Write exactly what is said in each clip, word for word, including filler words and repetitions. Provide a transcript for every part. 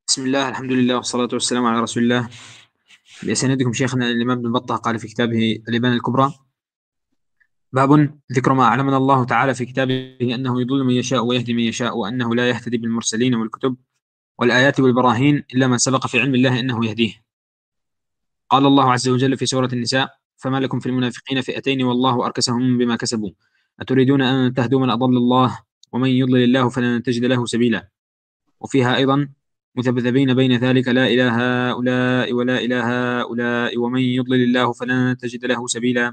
بسم الله، الحمد لله، والصلاة والسلام على رسول الله. بإسنادكم شيخنا الإمام ابن بطة قال في كتابه الإبانة الكبرى: باب ذكر ما أعلمنا الله تعالى في كتابه أنه يضل من يشاء ويهدي من يشاء، وأنه لا يهتدي بالمرسلين والكتب والآيات والبراهين إلا من سبق في علم الله أنه يهديه. قال الله عز وجل في سورة النساء: فما لكم في المنافقين فئتين والله أركسهم بما كسبوا أتريدون أن تهدوا من أضل الله ومن يضلل الله فلن تجد له سبيلا. وفيها أيضا: مذبذبين بين ذلك لا إله هؤلاء ولا إله هؤلاء ومن يضلل الله فلن تجد له سبيلا.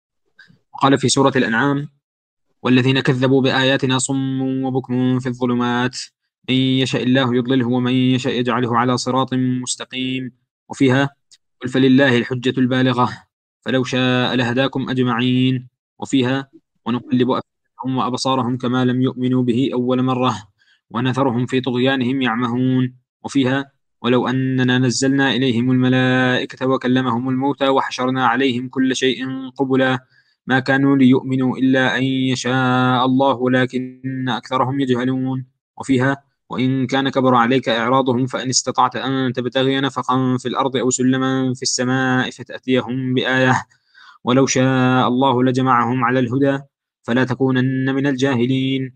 وقال في سورة الأنعام: والذين كذبوا بآياتنا صم وبكم في الظلمات من يشاء الله يضلله ومن يشاء يجعله على صراط مستقيم. وفيها: قل فلله الحجة البالغة فلو شاء لهداكم أجمعين. وفيها: ونقلب أفئدتهم وأبصارهم كما لم يؤمنوا به أول مرة ونذرهم في طغيانهم يعمهون. وفيها: ولو أننا نزلنا إليهم الملائكة وكلمهم الموتى وحشرنا عليهم كل شيء قبلا ما كانوا ليؤمنوا إلا أن يشاء الله ولكن أكثرهم يجهلون. وفيها: وإن كان كبر عليك إعراضهم فإن استطعت أن تبتغي نفقا في الأرض أو سلما في السماء فتأتيهم بآية ولو شاء الله لجمعهم على الهدى فلا تكونن من الجاهلين.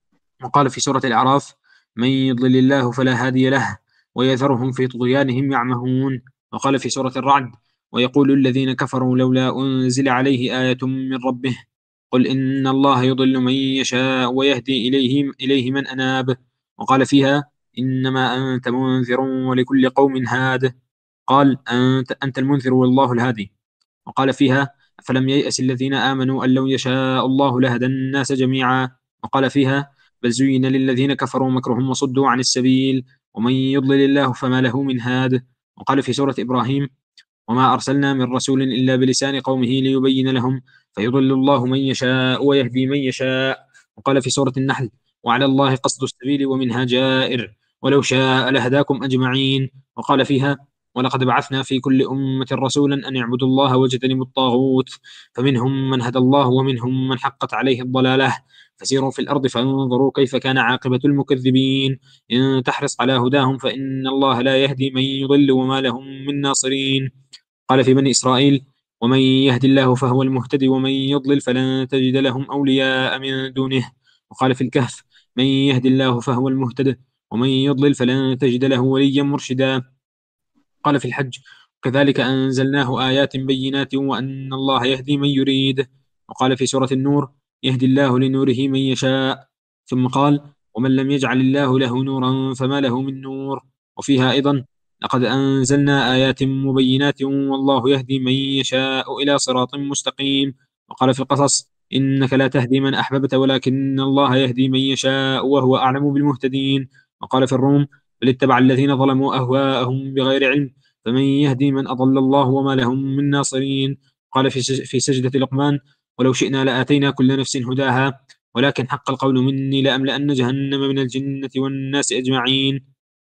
وقال في سورة الأعراف: من يضلل الله فلا هادي له ويذرهم في طغيانهم يعمهون. وقال في سورة الرعد: ويقول الذين كفروا لولا أنزل عليه آية من ربه قل إن الله يضل من يشاء ويهدي إليه, إليه من أناب. وقال فيها: إنما أنت منذر ولكل قوم هاد قال أنت, أنت المنذر والله الهادي. وقال فيها: فلم ييأس الذين آمنوا أن لو يشاء الله لهدى الناس جميعا. وقال فيها: بل زين للذين كفروا مكرهم وصدوا عن السبيل ومن يضلل الله فما له من هاد. وقال في سورة إبراهيم: وما أرسلنا من رسول إلا بلسان قومه ليبين لهم فيضل الله من يشاء ويهدي من يشاء. وقال في سورة النحل: وعلى الله قصد السبيل ومنها جائر ولو شاء لهداكم أجمعين. وقال فيها: ولقد بعثنا في كل أمة رسولا أن يعبدوا الله واجتنبوا الطاغوت فمنهم من هدى الله ومنهم من حقت عليه الضلالة فسيروا في الأرض فانظروا كيف كان عاقبة المكذبين إن تحرص على هداهم فإن الله لا يهدي من يضل وما لهم من ناصرين. قال في بني إسرائيل: ومن يهد الله فهو المهتدي ومن يضلل فلن تجد لهم أولياء من دونه. وقال في الكهف: من يهد الله فهو المهتد ومن يضلل فلن تجد له وليا مرشدا. قال في الحج: كذلك أنزلناه آيات بينات وأن الله يهدي من يريد. وقال في سورة النور: يهدي الله لنوره من يشاء. ثم قال: ومن لم يجعل الله له نورا فما له من نور. وفيها أيضا: لقد أنزلنا آيات مبينات والله يهدي من يشاء إلى صراط مستقيم. وقال في القصص: إنك لا تهدي من أحببت ولكن الله يهدي من يشاء وهو أعلم بالمهتدين. وقال في الروم: بل اتبع الذين ظلموا أهواءهم بغير علم فمن يهدي من أضل الله وما لهم من ناصرين. قال في في سجدة لقمان: ولو شئنا لآتينا كل نفس هداها ولكن حق القول مني لأملأن جهنم من الجنة والناس أجمعين.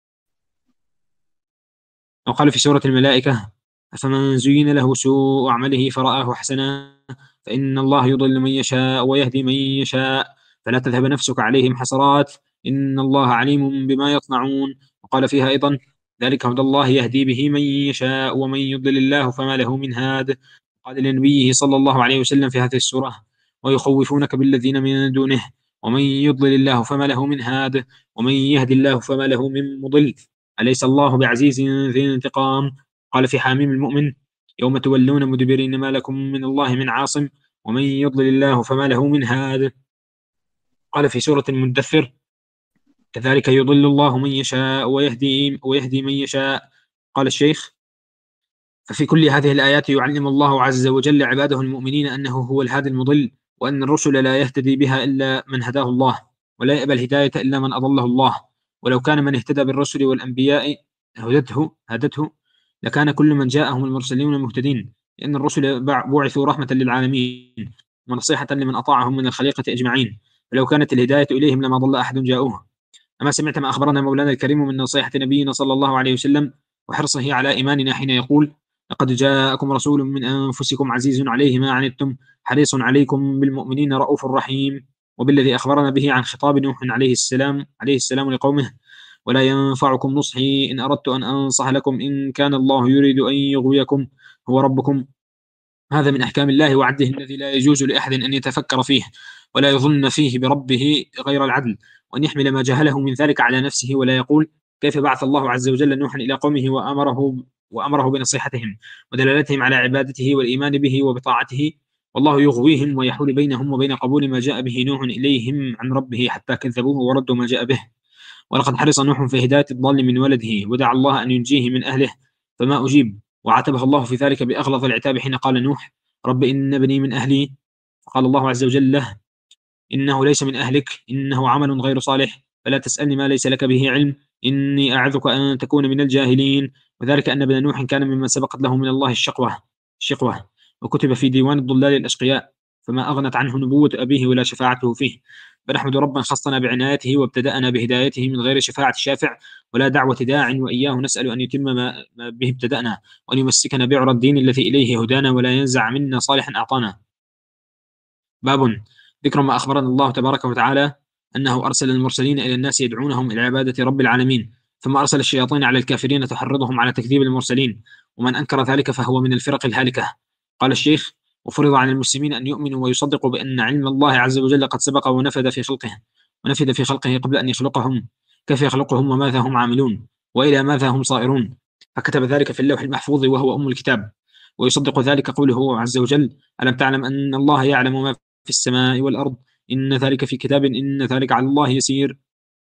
وقال في سورة الملائكة: أفمن زين له سوء عمله فرآه حسنا فإن الله يضل من يشاء ويهدي من يشاء فلا تذهب نفسك عليهم حسرات إن الله عليم بما يصنعون. وقال فيها أيضا: ذلك هدى الله يهدي به من يشاء ومن يضلل الله فما له من هاد. قال لنبيه صلى الله عليه وسلم في هذه السورة: ويخوفونك بالذين من دونه ومن يضلل الله فما له من هاد ومن يهدي الله فما له من مضل أليس الله بعزيز ذي انتقام. قال في حاميم المؤمن: يوم تولون مدبرين ما لكم من الله من عاصم ومن يضلل الله فما له من هاد. قال في سورة المدثر: كذلك يضل الله من يشاء ويهدي, ويهدي من يشاء. قال الشيخ: ففي كل هذه الآيات يعلم الله عز وجل عباده المؤمنين أنه هو الهادي المضل وأن الرسل لا يهتدي بها إلا من هداه الله ولا يأبى الهداية إلا من أضله الله. ولو كان من اهتدى بالرسل والأنبياء هدته هدته لكان كل من جاءهم المرسلين مهتدين لأن الرسل بعثوا رحمة للعالمين ونصيحة لمن أطاعهم من الخليقة أجمعين ولو كانت الهداية إليهم لما ضل أحد جاءوه. أما سمعت ما أخبرنا مولانا الكريم من نصيحة نبينا صلى الله عليه وسلم وحرصه على إيماننا حين يقول: لقد جاءكم رسول من أنفسكم عزيز عليه ما عنتم حريص عليكم بالمؤمنين رؤوف رحيم. وبالذي أخبرنا به عن خطاب نوح عليه السلام عليه السلام لقومه: ولا ينفعكم نصحي إن أردت أن أنصح لكم إن كان الله يريد أن يغويكم هو ربكم. هذا من أحكام الله وعدله الذي لا يجوز لأحد أن يتفكر فيه ولا يظن فيه بربه غير العدل، وأن يحمل ما جهله من ذلك على نفسه، ولا يقول كيف بعث الله عز وجل نوحا إلى قومه وأمره وأمره بنصيحتهم ودلالتهم على عبادته والإيمان به وبطاعته، والله يغويهم ويحول بينهم وبين قبول ما جاء به نوح إليهم عن ربه حتى كذبوه وردوا ما جاء به. ولقد حرص نوح في هداية الضال من ولده ودعا الله أن ينجيه من أهله فما أجيب، وعاتبه الله في ذلك بأغلظ العتاب حين قال نوح رب إن ابني من أهلي، فقال الله عز وجل له إنه ليس من أهلك إنه عمل غير صالح فلا تسألني ما ليس لك به علم إني أعظك أن تكون من الجاهلين. وذلك أن ابن نوح كان ممن سبقت له من الله الشقوة الشقوة وكتب في ديوان الضلال الأشقياء، فما أغنت عنه نبوة أبيه ولا شفاعته فيه. فنحمد ربا خصنا بعنايته وابتدأنا بهدايته من غير شفاعة شافع ولا دعوة داع، وإياه نسأل أن يتم ما به ابتدأنا وأن يمسكنا بعرى الدين الذي إليه هدانا ولا ينزع منا صالحا أعطانا. باب ذكر ما أخبرنا الله تبارك وتعالى أنه أرسل المرسلين إلى الناس يدعونهم إلى عبادة رب العالمين، ثم أرسل الشياطين على الكافرين تحرضهم على تكذيب المرسلين، ومن أنكر ذلك فهو من الفرق الهالكة. قال الشيخ وفرض على المسلمين أن يؤمنوا ويصدقوا بأن علم الله عز وجل قد سبق ونفذ في خلقه ونفذ في خلقه قبل أن يخلقهم، كيف يخلقهم وماذا هم عاملون وإلى ماذا هم صائرون، فكتب ذلك في اللوح المحفوظ وهو أم الكتاب. ويصدق ذلك قوله عز وجل ألم تعلم أن الله يعلم ما في السماء والأرض إن ذلك في كتاب إن ذلك على الله يسير.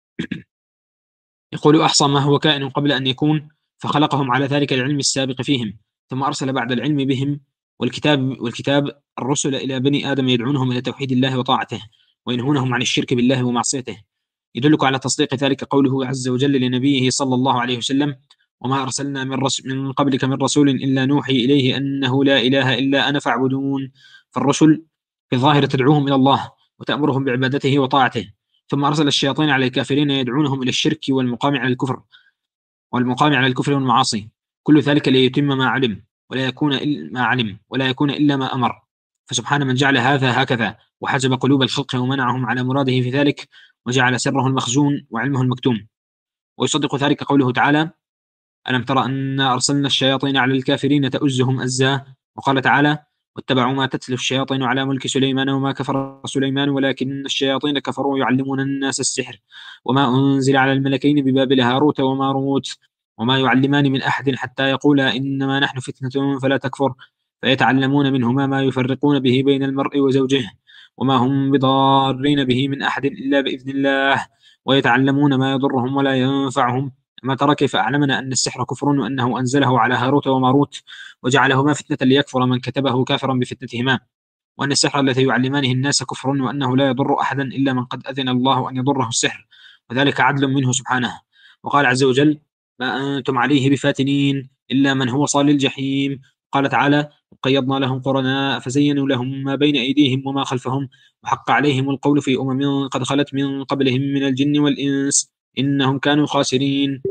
يقول أحصى ما هو كائن قبل أن يكون فخلقهم على ذلك العلم السابق فيهم، ثم أرسل بعد العلم بهم والكتاب والكتاب الرسل إلى بني آدم يدعونهم إلى توحيد الله وطاعته وينهونهم عن الشرك بالله ومعصيته. يدلك على تصديق ذلك قوله عز وجل لنبيه صلى الله عليه وسلم وما أرسلنا من, من قبلك من رسول إلا نوحي إليه أنه لا إله إلا أنا فاعبدون. فالرسل في الظاهر تدعوهم إلى الله وتأمرهم بعبادته وطاعته، ثم أرسل الشياطين على الكافرين يدعونهم إلى الشرك والمقام على الكفر والمقام على الكفر والمعاصي، كل ذلك ليتم ما علم ولا يكون إلا ما علم ولا يكون إلا ما أمر. فسبحان من جعل هذا هكذا وحجب قلوب الخلق ومنعهم على مراده في ذلك وجعل سره المخزون وعلمه المكتوم. ويصدق ذلك قوله تعالى ألم تر أن أرسلنا الشياطين على الكافرين تؤزهم أزا. وقال تعالى واتبعوا ما تتلو الشياطين على ملك سليمان وما كفر سليمان ولكن الشياطين كفروا يعلمون الناس السحر وما أنزل على الملكين ببابل هاروت وماروت وما يعلمان من أحد حتى يقولا إنما نحن فتنة فلا تكفر فيتعلمون منهما ما يفرقون به بين المرء وزوجه وما هم بضارين به من أحد إلا بإذن الله ويتعلمون ما يضرهم ولا ينفعهم. ما ترى كيف أعلمنا أن السحر كفر وأنه أنزله على هاروت وماروت وجعلهما فتنة ليكفر من كتبه كافرا بفتنتهما، وأن السحر الذي يعلمانه الناس كفر وأنه لا يضر أحدا إلا من قد أذن الله أن يضره السحر وذلك عدل منه سبحانه. وقال عز وجل ما أنتم عليه بفاتنين إلا من هو صال الجحيم. قال تعالى وقيضنا لهم قرناء فزينوا لهم ما بين أيديهم وما خلفهم وحق عليهم القول في أمم قد خلت من قبلهم من الجن والإنس إنهم كانوا خاسرين.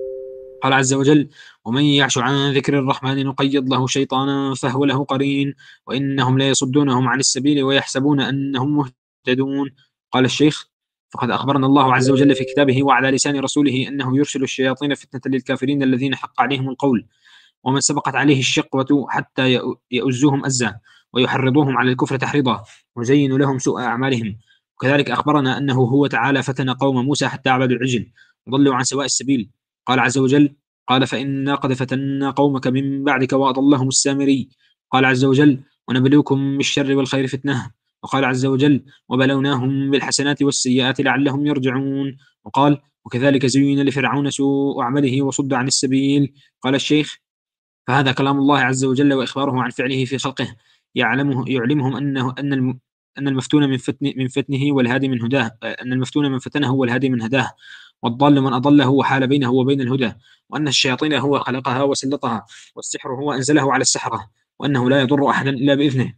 قال عز وجل ومن يعش عن ذكر الرحمن نقيض له شيطانا فهو له قرين وإنهم لا يصدونهم عن السبيل ويحسبون أنهم مهتدون. قال الشيخ فقد أخبرنا الله عز وجل في كتابه وعلى لسان رسوله أنه يرسل الشياطين فتنة للكافرين الذين حق عليهم القول ومن سبقت عليه الشقوة حتى يؤزوهم أزا ويحرضوهم على الكفر تحريضا ويزين لهم سوء أعمالهم. وكذلك أخبرنا أنه هو تعالى فتن قوم موسى حتى عبدوا العجل وضلوا عن سواء السبيل. قال عز وجل قال فإنا قد فتنا قومك من بعدك وأضلهم السامري. قال عز وجل ونبلوكم بالشر والخير فتنة. وقال عز وجل وبلوناهم بالحسنات والسيئات لعلهم يرجعون. وقال وكذلك زين لفرعون سوء عمله وصد عن السبيل. قال الشيخ فهذا كلام الله عز وجل وإخباره عن فعله في خلقه يعلمه يعلمهم أنه أن أن المفتون من فتن من فتنه والهادي من هداه أن المفتون من فتنه والهادي من هداه والضال من أضله وحال بينه وبين الهدى وأن الشياطين هو خلقها وسلطها والسحر هو أنزله على السحرة وأنه لا يضر أحدا إلا بإذنه.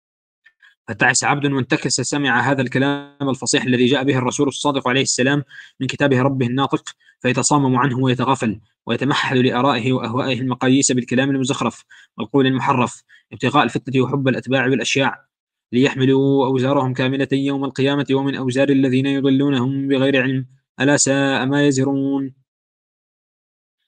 فتعس عبد وانتكس سمع هذا الكلام الفصيح الذي جاء به الرسول الصادق عليه السلام من كتابه ربه الناطق فيتصامم عنه ويتغافل ويتمحل لآرائه وأهوائه المقاييس بالكلام المزخرف والقول المحرف ابتغاء الفتنة وحب الأتباع بالأشياع ليحملوا أوزارهم كاملة يوم القيامة ومن أوزار الذين يضلونهم بغير علم ألا ساء ما يزرون.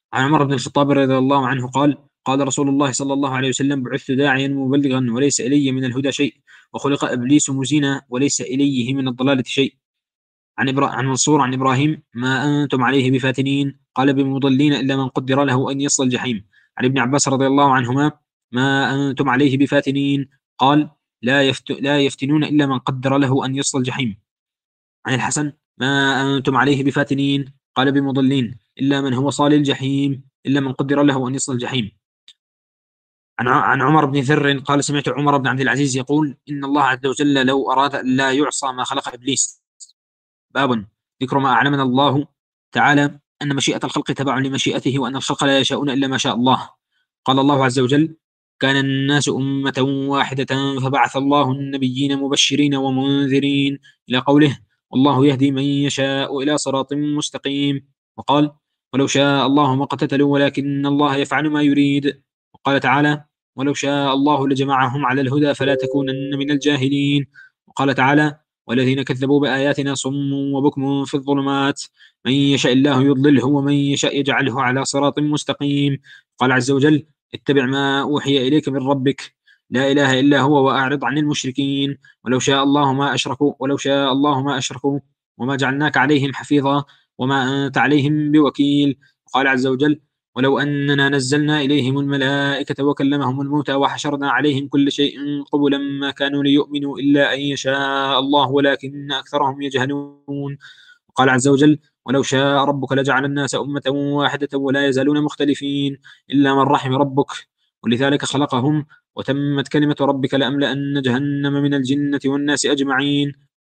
عن عمر بن الخطاب رضي الله عنه قال قال رسول الله صلى الله عليه وسلم: بعثت داعيا مبلغا وليس إلي من الهدى شيء، وخلق إبليس مزينا وليس إليه من الضلالة شيء. عن إبرا... عن منصور عن إبراهيم: ما أنتم عليه بفاتنين، قال: بمضلين إلا من قدر له أن يصل الجحيم. عن ابن عباس رضي الله عنهما: ما أنتم عليه بفاتنين، قال: لا, يفت... لا يفتنون إلا من قدر له أن يصل الجحيم. عن الحسن: ما أنتم عليه بفاتنين، قال: بمضلين إلا من هو صال الجحيم، إلا من قدر له أن يصل الجحيم. عن عن عمر بن ذر قال: سمعت عمر بن عبد العزيز يقول: إن الله عز وجل لو أراد أن لا يعصى ما خلق إبليس. باب ذكر ما أعلمنا الله تعالى أن مشيئة الخلق تبع لمشيئته، وأن الخلق لا يشاءون إلا ما شاء الله. قال الله عز وجل: كان الناس أمة واحدة فبعث الله النبيين مبشرين ومنذرين، إلى قوله: والله يهدي من يشاء إلى صراط مستقيم. وقال: ولو شاء الله ما اقتتلوا ولكن الله يفعل ما يريد. وقال تعالى: ولو شاء الله لجمعهم على الهدى فلا تكونن من الجاهلين. وقال تعالى: والذين كذبوا بآياتنا صم وبكم في الظلمات، من يشاء الله يضلله ومن يشاء يجعله على صراط مستقيم. قال عز وجل: اتبع ما أوحي إليك من ربك، لا إله إلا هو وأعرض عن المشركين، ولو شاء الله ما أشركوا ولو شاء الله ما أشركوا وما جعلناك عليهم حفيظا وما أنت عليهم بوكيل. قال عز وجل: ولو أننا نزلنا إليهم الملائكة وكلمهم الموتى وحشرنا عليهم كل شيء قبلا ما كانوا ليؤمنوا إلا أن يشاء الله ولكن أكثرهم يجهلون. قال عز وجل: ولو شاء ربك لجعل الناس أمة واحدة ولا يزالون مختلفين إلا من رحم ربك ولذلك خلقهم وتمت كلمة ربك لأملأن جهنم من الجنة والناس أجمعين.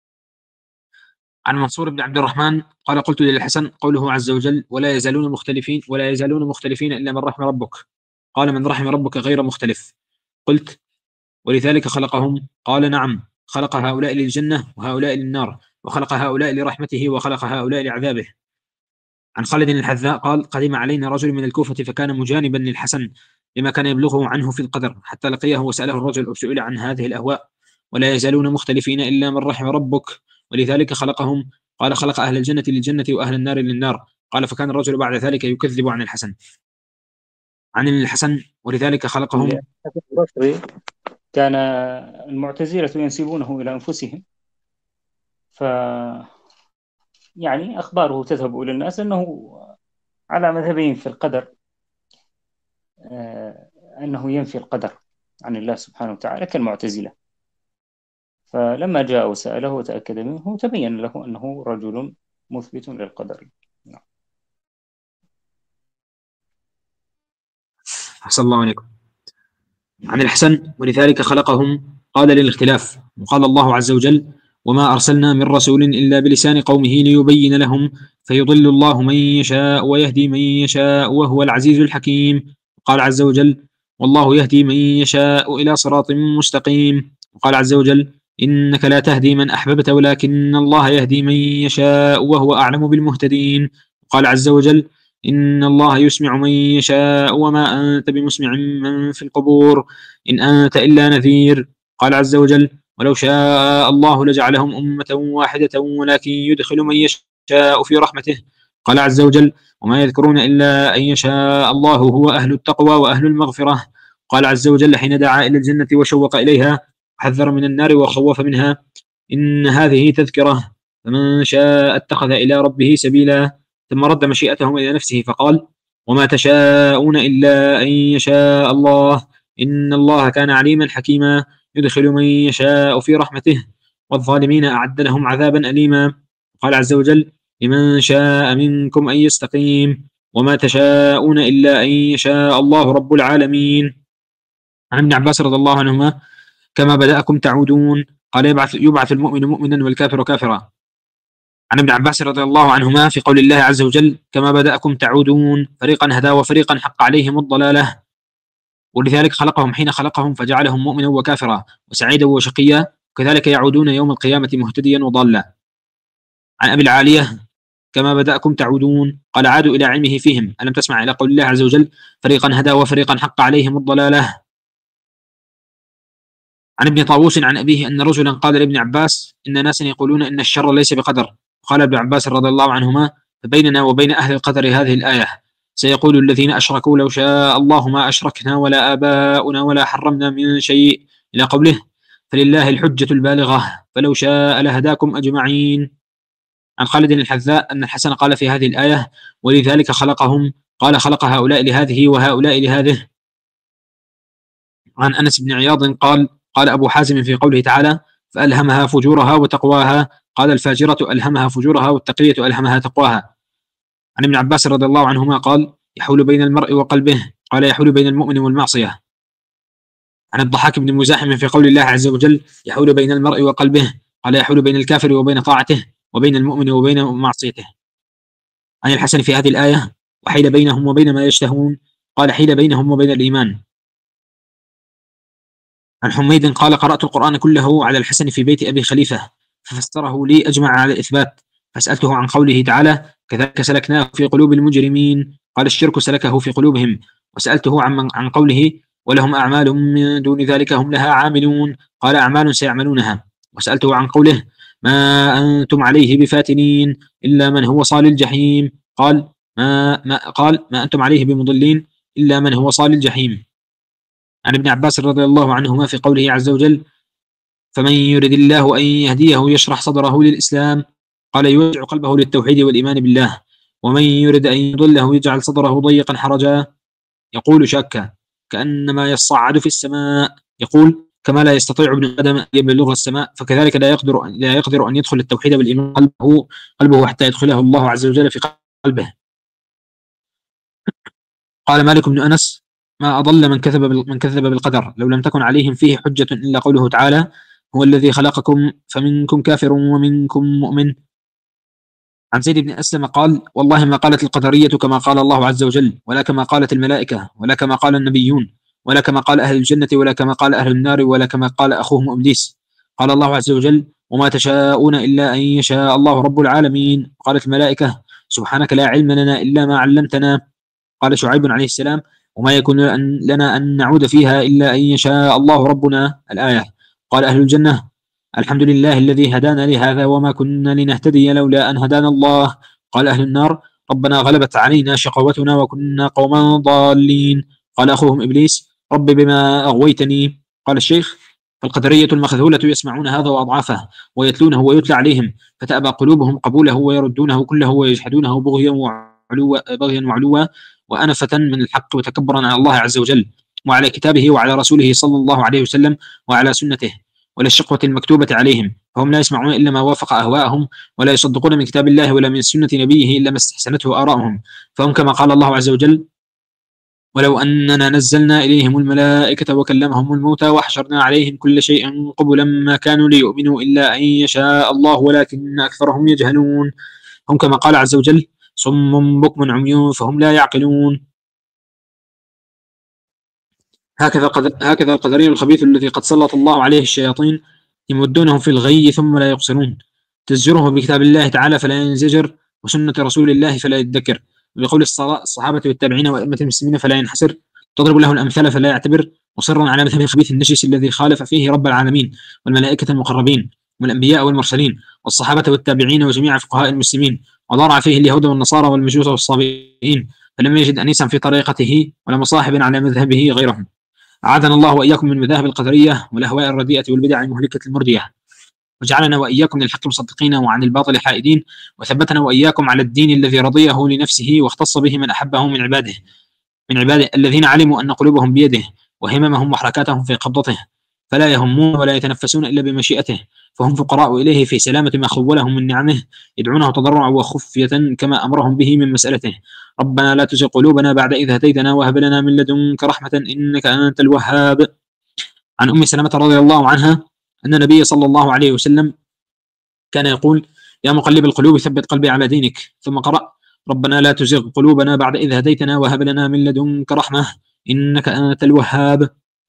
عن منصور بن عبد الرحمن قال: قلت للحسن: قوله عز وجل ولا يزالون مختلفين ولا يزالون مختلفين إلا من رحم ربك، قال: من رحم ربك غير مختلف. قلت: ولذلك خلقهم؟ قال: نعم، خلق هؤلاء للجنة وهؤلاء للنار، وخلق هؤلاء لرحمته وخلق هؤلاء لعذابه. عن خالد الحذاء قال: قدم علينا رجل من الكوفة فكان مجانبا للحسن لما كان يبلغه عنه في القدر، حتى لقيه وسأله الرجل سئل عن هذه الأهواء: ولا يزالون مختلفين إلا من رحم ربك ولذلك خلقهم، قال: خلق أهل الجنة للجنة وأهل النار للنار. قال: فكان الرجل بعد ذلك يكذب عن الحسن. عن الحسن: ولذلك خلقهم. كان المعتزلة ينسبونه إلى أنفسهم، ف يعني أخباره تذهب إلى الناس أنه على مذهبين في القدر، أنه ينفي القدر عن الله سبحانه وتعالى كالمعتزلة. فلما جاء وسأله وتأكد منه تبين له أنه رجل مثبت للقدر. نعم. أحسن الله عليكم. عن الحسن: ولذلك خلقهم، قال: للاختلاف. وقال الله عز وجل: وما أرسلنا من رسول إلا بلسان قومه ليبين لهم، فيضل الله من يشاء ويهدي من يشاء وهو العزيز الحكيم. قال عز وجل: والله يهدي من يشاء إلى صراط مستقيم. وقال عز وجل: إنك لا تهدي من أحببت ولكن الله يهدي من يشاء وهو أعلم بالمهتدين. وقال عز وجل: إن الله يسمع من يشاء وما أنت بمسمع من في القبور إن أنت إلا نذير. قال عز وجل: ولو شاء الله لجعلهم أمة واحدة ولكن يدخل من يشاء في رحمته. قال عز وجل: وما يذكرون إلا أن يشاء الله هو أهل التقوى وأهل المغفرة. قال عز وجل حين دعا إلى الجنة وشوق إليها وحذر من النار وخوف منها: إن هذه تذكرة فمن شاء اتخذ إلى ربه سبيلا. ثم رد مشيئتهم إلى نفسه فقال: وما تشاءون إلا أن يشاء الله إن الله كان عليما حكيما يدخل من يشاء في رحمته والظالمين أعد لهم عذابا أليما. قال عز وجل: لمن شاء منكم أن يستقيم وما تشاءون إلا أن يشاء الله رب العالمين. عن ابن عباس رضي الله عنهما: كما بدأكم تعودون. قال: يبعث, يبعث المؤمن مؤمنا والكافر كافرا. عن ابن عباس رضي الله عنهما في قول الله عز وجل: كما بدأكم تعودون، فريقا هدى وفريقا حق عليهم الضلالة ولذلك خلقهم حين خلقهم فجعلهم مؤمنا وكافرا وسعيدا وشقيا، وكذلك يعودون يوم القيامة مهتديا وضالا. عن أبي العالية: كما بدأكم تعودون، قال: عادوا إلى علمه فيهم. ألم تسمع إلى قول الله عز وجل: فريقا هدى وفريقا حق عليهم الضلالة. عن ابن طاووس عن أبيه أن رجلا قال لابن عباس: إن ناسا يقولون إن الشر ليس بقدر. قال ابن عباس رضي الله عنهما: فبيننا وبين أهل القدر هذه الآية: سيقول الذين أشركوا لو شاء الله ما أشركنا ولا آباؤنا ولا حرمنا من شيء، إلى قوله فلله الحجة البالغة فلو شاء لهداكم أجمعين. عن خالد الحذاء أن الحسن قال في هذه الآية ولذلك خلقهم، قال خلق هؤلاء لهذه وهؤلاء لهذه. عن أنس بن عياض قال قال أبو حازم في قوله تعالى فألهمها فجورها وتقواها، قال الفاجرة ألهمها فجورها والتقية ألهمها تقواها. عن ابن عباس رضي الله عنهما قال يحول بين المرء وقلبه، قال يحول بين المؤمن والمعصية. عن الضحاك بن مزاحم في قول الله عز وجل يحول بين المرء وقلبه، قال يحول بين الكافر وبين طاعته وبين المؤمن وبين معصيته. عن الحسن في هذه الآية وحيل بينهم وبين ما يشتهون، قال حيل بينهم وبين الإيمان. عن حميد قال قرأت القرآن كله على الحسن في بيت أبي خليفة ففسره لي أجمع على الإثبات، فسألته عن قوله تعالى كذلك سلكناه في قلوب المجرمين، قال الشرك سلكه في قلوبهم. وسألته عن, عن قوله ولهم أعمال من دون ذلك هم لها عاملون، قال أعمال سيعملونها. وسألته عن قوله ما أنتم عليه بفاتنين إلا من هو صال الجحيم، قال ما, ما قال ما أنتم عليه بمضلين إلا من هو صال الجحيم. عن ابن عباس رضي الله عنهما في قوله عز وجل فمن يرد الله أن يهديه يشرح صدره للإسلام، قال يوجع قلبه للتوحيد والإيمان بالله. ومن يرد أن يضله يجعل صدره ضيقا حرجا يقول شاكا كأنما يصعد في السماء، يقول كما لا يستطيع ابن آدم أن يبلغ السماء فكذلك لا يقدر لا يقدر أن يدخل التوحيد والإيمان قلبه قلبه حتى يدخله الله عز وجل في قلبه. قال مالك بن أنس ما أضل من كذب من كذب بالقدر لو لم تكن عليهم فيه حجة إلا قوله تعالى هو الذي خلقكم فمنكم كافر ومنكم مؤمن. عن زيد بن أسلم قال والله ما قالت القدرية كما قال الله عز وجل ولا كما قالت الملائكة ولا كما قال النبيون ولا كما قال أهل الجنة ولا كما قال أهل النار ولا كما قال أخوهم إبليس. قال الله عز وجل وما تشاءون إلا أن يشاء الله رب العالمين. قالت الملائكة سبحانك لا علم لنا إلا ما علمتنا. قال شعيب عليه السلام وما يكون لنا أن نعود فيها إلا أن يشاء الله ربنا. الآية. قال أهل الجنة الحمد لله الذي هدانا لهذا وما كنا لنهتدي لولا أن هدانا الله. قال أهل النار ربنا غلبت علينا شقوتنا وكنا قوما ضالين. قال أخوهم إبليس رب بما أغويتني. قال الشيخ فالقدرية المخذولة يسمعون هذا وأضعافه ويتلونه ويتلى عليهم فتأبى قلوبهم قبوله ويردونه كله ويجحدونه بغيا وعلوا بغيا وعلوا وأنفة من الحق وتكبرا على الله عز وجل وعلى كتابه وعلى رسوله صلى الله عليه وسلم وعلى سنته وللشقوة المكتوبة عليهم، فهم لا يسمعون إلا ما وافق أهواءهم ولا يصدقون من كتاب الله ولا من سنة نبيه إلا ما استحسنته آراءهم، فهم كما قال الله عز وجل ولو أننا نزلنا إليهم الملائكة وكلمهم الموتى وحشرنا عليهم كل شيء قبلا ما كانوا ليؤمنوا إلا أن يشاء الله ولكن أكثرهم يجهلون. هم كما قال عز وجل صم بكم عمي فهم لا يعقلون. هكذا قدر هكذا القدري الخبيث الذي قد سلط الله عليه الشياطين يمدونهم في الغي ثم لا يقصرون، تزجره بكتاب الله تعالى فلا ينزجر وسنة رسول الله فلا يدكر، بقول الصحابة والتابعين وأئمة المسلمين فلا ينحسر، تضرب له الأمثال فلا يعتبر، مصرا على مذهب الخبيث النجس الذي خالف فيه رب العالمين والملائكة المقربين والأنبياء والمرسلين والصحابة والتابعين وجميع فقهاء المسلمين، وضارع فيه اليهود والنصارى والمجوس والصابئين، فلم يجد أنيسا في طريقته ولا مصاحبا على مذهبه غيرهم. أعاذنا الله وإياكم من مذاهب القدرية والأهواء الرديئة والبدع المهلكة المرجية، وجعلنا وإياكم من الحق مصدقين وعن الباطل حائدين، وثبتنا وإياكم على الدين الذي رضيه لنفسه واختص به من أحبه من عباده من عباده الذين علموا أن قلوبهم بيده وهممهم وحركاتهم في قبضته، فلا يهمون ولا يتنفسون إلا بمشيئته، فهم فقراء إليه في سلامة ما خولهم من نعمه، يدعونه تضرعا وخفية كما أمرهم به من مسألته. ربنا لا تزغ قلوبنا بعد إذ هديتنا وهب لنا من لدنك رحمة إنك أنت الوهاب. عن أم سلمة رضي الله عنها أن النبي صلى الله عليه وسلم كان يقول يا مقلب القلوب ثبت قلبي على دينك، ثم قرأ ربنا لا تزغ قلوبنا بعد إذ هديتنا وهب لنا من لدنك رحمة إنك أنت الوهاب.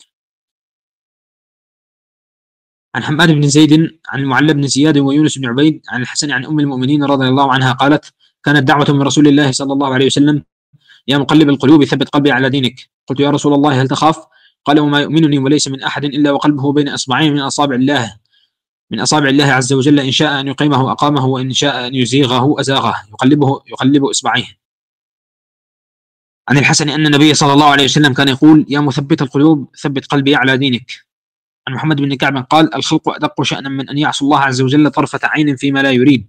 عن حماد بن زيد عن المعلى بن زياد ويونس بن عبيد عن الحسن عن أم المؤمنين رضي الله عنها قالت كانت دعوة من رسول الله صلى الله عليه وسلم يا مقلب القلوب ثبت قلبي على دينك. قلت يا رسول الله هل تخاف؟ قال وما يؤمنني وليس من أحد إلا وقلبه بين أصبعين من أصابع الله من أصابع الله عز وجل، إن شاء أن يقيمه أقامه وإن شاء أن يزيغه أزاغه، يقلبه يقلب إصبعيه. عن الحسن أن النبي صلى الله عليه وسلم كان يقول: يا مثبت القلوب ثبت قلبي على دينك. عن محمد بن كعب قال: الخلق أدق شأنا من أن يعصوا الله عز وجل طرفة عين فيما لا يريد.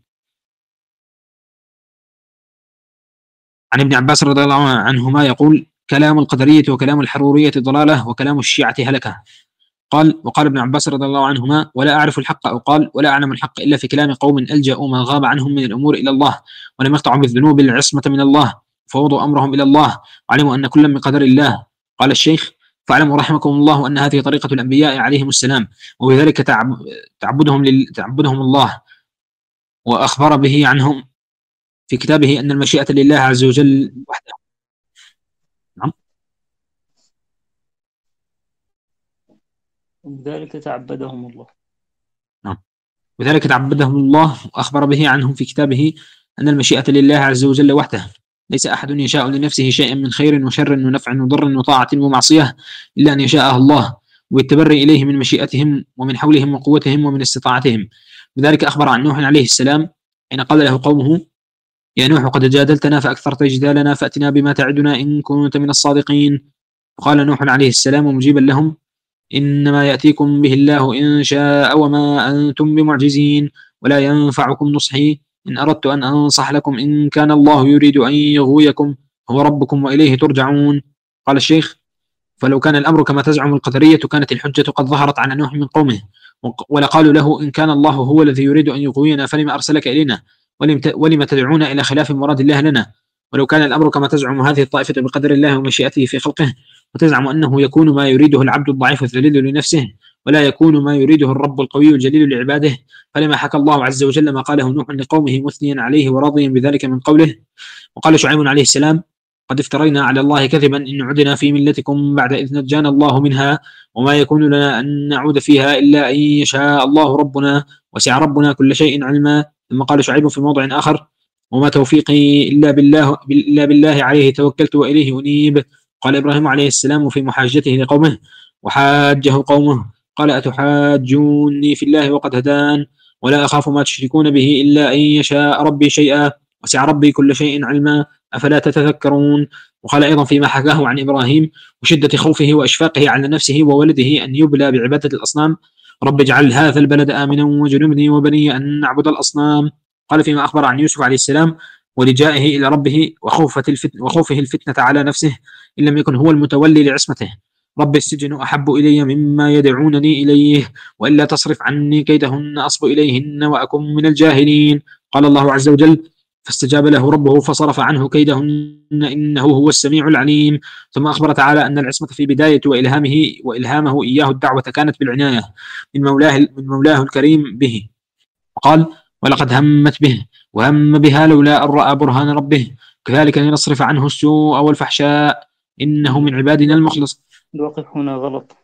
عن ابن عباس رضي الله عنهما يقول: كلام القدرية وكلام الحرورية ضلالة وكلام الشيعة هلكة. قال: وقال ابن عباس رضي الله عنهما: ولا أعرف الحق، أو قال: ولا أعلم الحق إلا في كلام قوم ألجأوا ما غاب عنهم من الأمور إلى الله، ولم يقطعوا بالذنوب العصمة من الله، فوضوا أمرهم إلى الله، وعلموا أن كلا من قدر الله. قال الشيخ: فاعلموا رحمكم الله أن هذه طريقة الأنبياء عليهم السلام، وبذلك تعبدهم, لل... تعبدهم الله، وأخبر به عنهم في كتابه أن المشيئة لله عز وجل وحده. نعم. وبذلك تعبدهم الله. نعم. وذلك تعبدهم الله وأخبر به عنهم في كتابه أن المشيئة لله عز وجل وحده، ليس أحد يشاء لنفسه شيئا من خير وشر ونفع وضر وطاعة ومعصية إلا أن يشاءه الله، والتبري إليه من مشيئتهم ومن حولهم وقوتهم ومن استطاعتهم. بذلك أخبر عن نوح عليه السلام حين قال له قومه: يا نوح قد جادلتنا فأكثرت جدالنا فأتنا بما تعدنا إن كنت من الصادقين. وقال نوح عليه السلام مجيبا لهم: إنما يأتيكم به الله إن شاء وما أنتم بمعجزين، ولا ينفعكم نصحي إن أردت أن أنصح لكم إن كان الله يريد أن يغويكم هو ربكم وإليه ترجعون. قال الشيخ: فلو كان الأمر كما تزعم القدرية كانت الحجة قد ظهرت على نوح من قومه، ولقالوا له: إن كان الله هو الذي يريد أن يغوينا فلما أرسلك إلينا ولم تدعونا إلى خلاف مراد الله لنا. ولو كان الأمر كما تزعم هذه الطائفة بقدر الله ومشيئته في خلقه، وتزعم أنه يكون ما يريده العبد الضعيف الذليل لنفسه ولا يكون ما يريده الرب القوي الجليل لعباده، فلما حكى الله عز وجل ما قاله نوح لقومه مثنيا عليه وراضيا بذلك من قوله. وقال شعيب عليه السلام: قد افترينا على الله كذبا إن عدنا في ملتكم بعد إذ نجانا الله منها، وما يكون لنا أن نعود فيها إلا أن يشاء الله ربنا، وسع ربنا كل شيء علما. ثم قال شعيب في موضع آخر: وما توفيقي إلا بالله, إلا بالله عليه توكلت وإليه أنيب. قال إبراهيم عليه السلام في محاجته لقومه وحاجه قومه: قال أتحاجوني في الله وقد هدان، ولا أخاف ما تشركون به إلا أن يشاء ربي شيئا، وسع ربي كل شيء علما، أفلا تتذكرون. وقال أيضا فيما حكاه عن إبراهيم وشدة خوفه وإشفاقه على نفسه وولده أن يبلى بعبادة الأصنام: رب اجعل هذا البلد آمنا وجنبني وبني أن نعبد الأصنام. قال فيما أخبر عن يوسف عليه السلام ولجائه إلى ربه وخوفه الفتنة, وخوفه الفتنة على نفسه إن لم يكن هو المتولي لعصمته: رب السجن أحب إلي مما يدعونني إليه، وإلا تصرف عني كيدهن أصب إليهن وأكن من الجاهلين. قال الله عز وجل: فاستجاب له ربه فصرف عنه كيدهن إنه هو السميع العليم. ثم أخبر تعالى أن العصمة في بداية وإلهامه وإلهامه إياه الدعوة كانت بالعناية من مولاه, من مولاه الكريم به. وقال: ولقد همت به وهم بها لولا أن رأى برهان ربه كذلك لنصرف عنه السوء والفحشاء إنه من عبادنا المخلص. الوقف هنا غلط.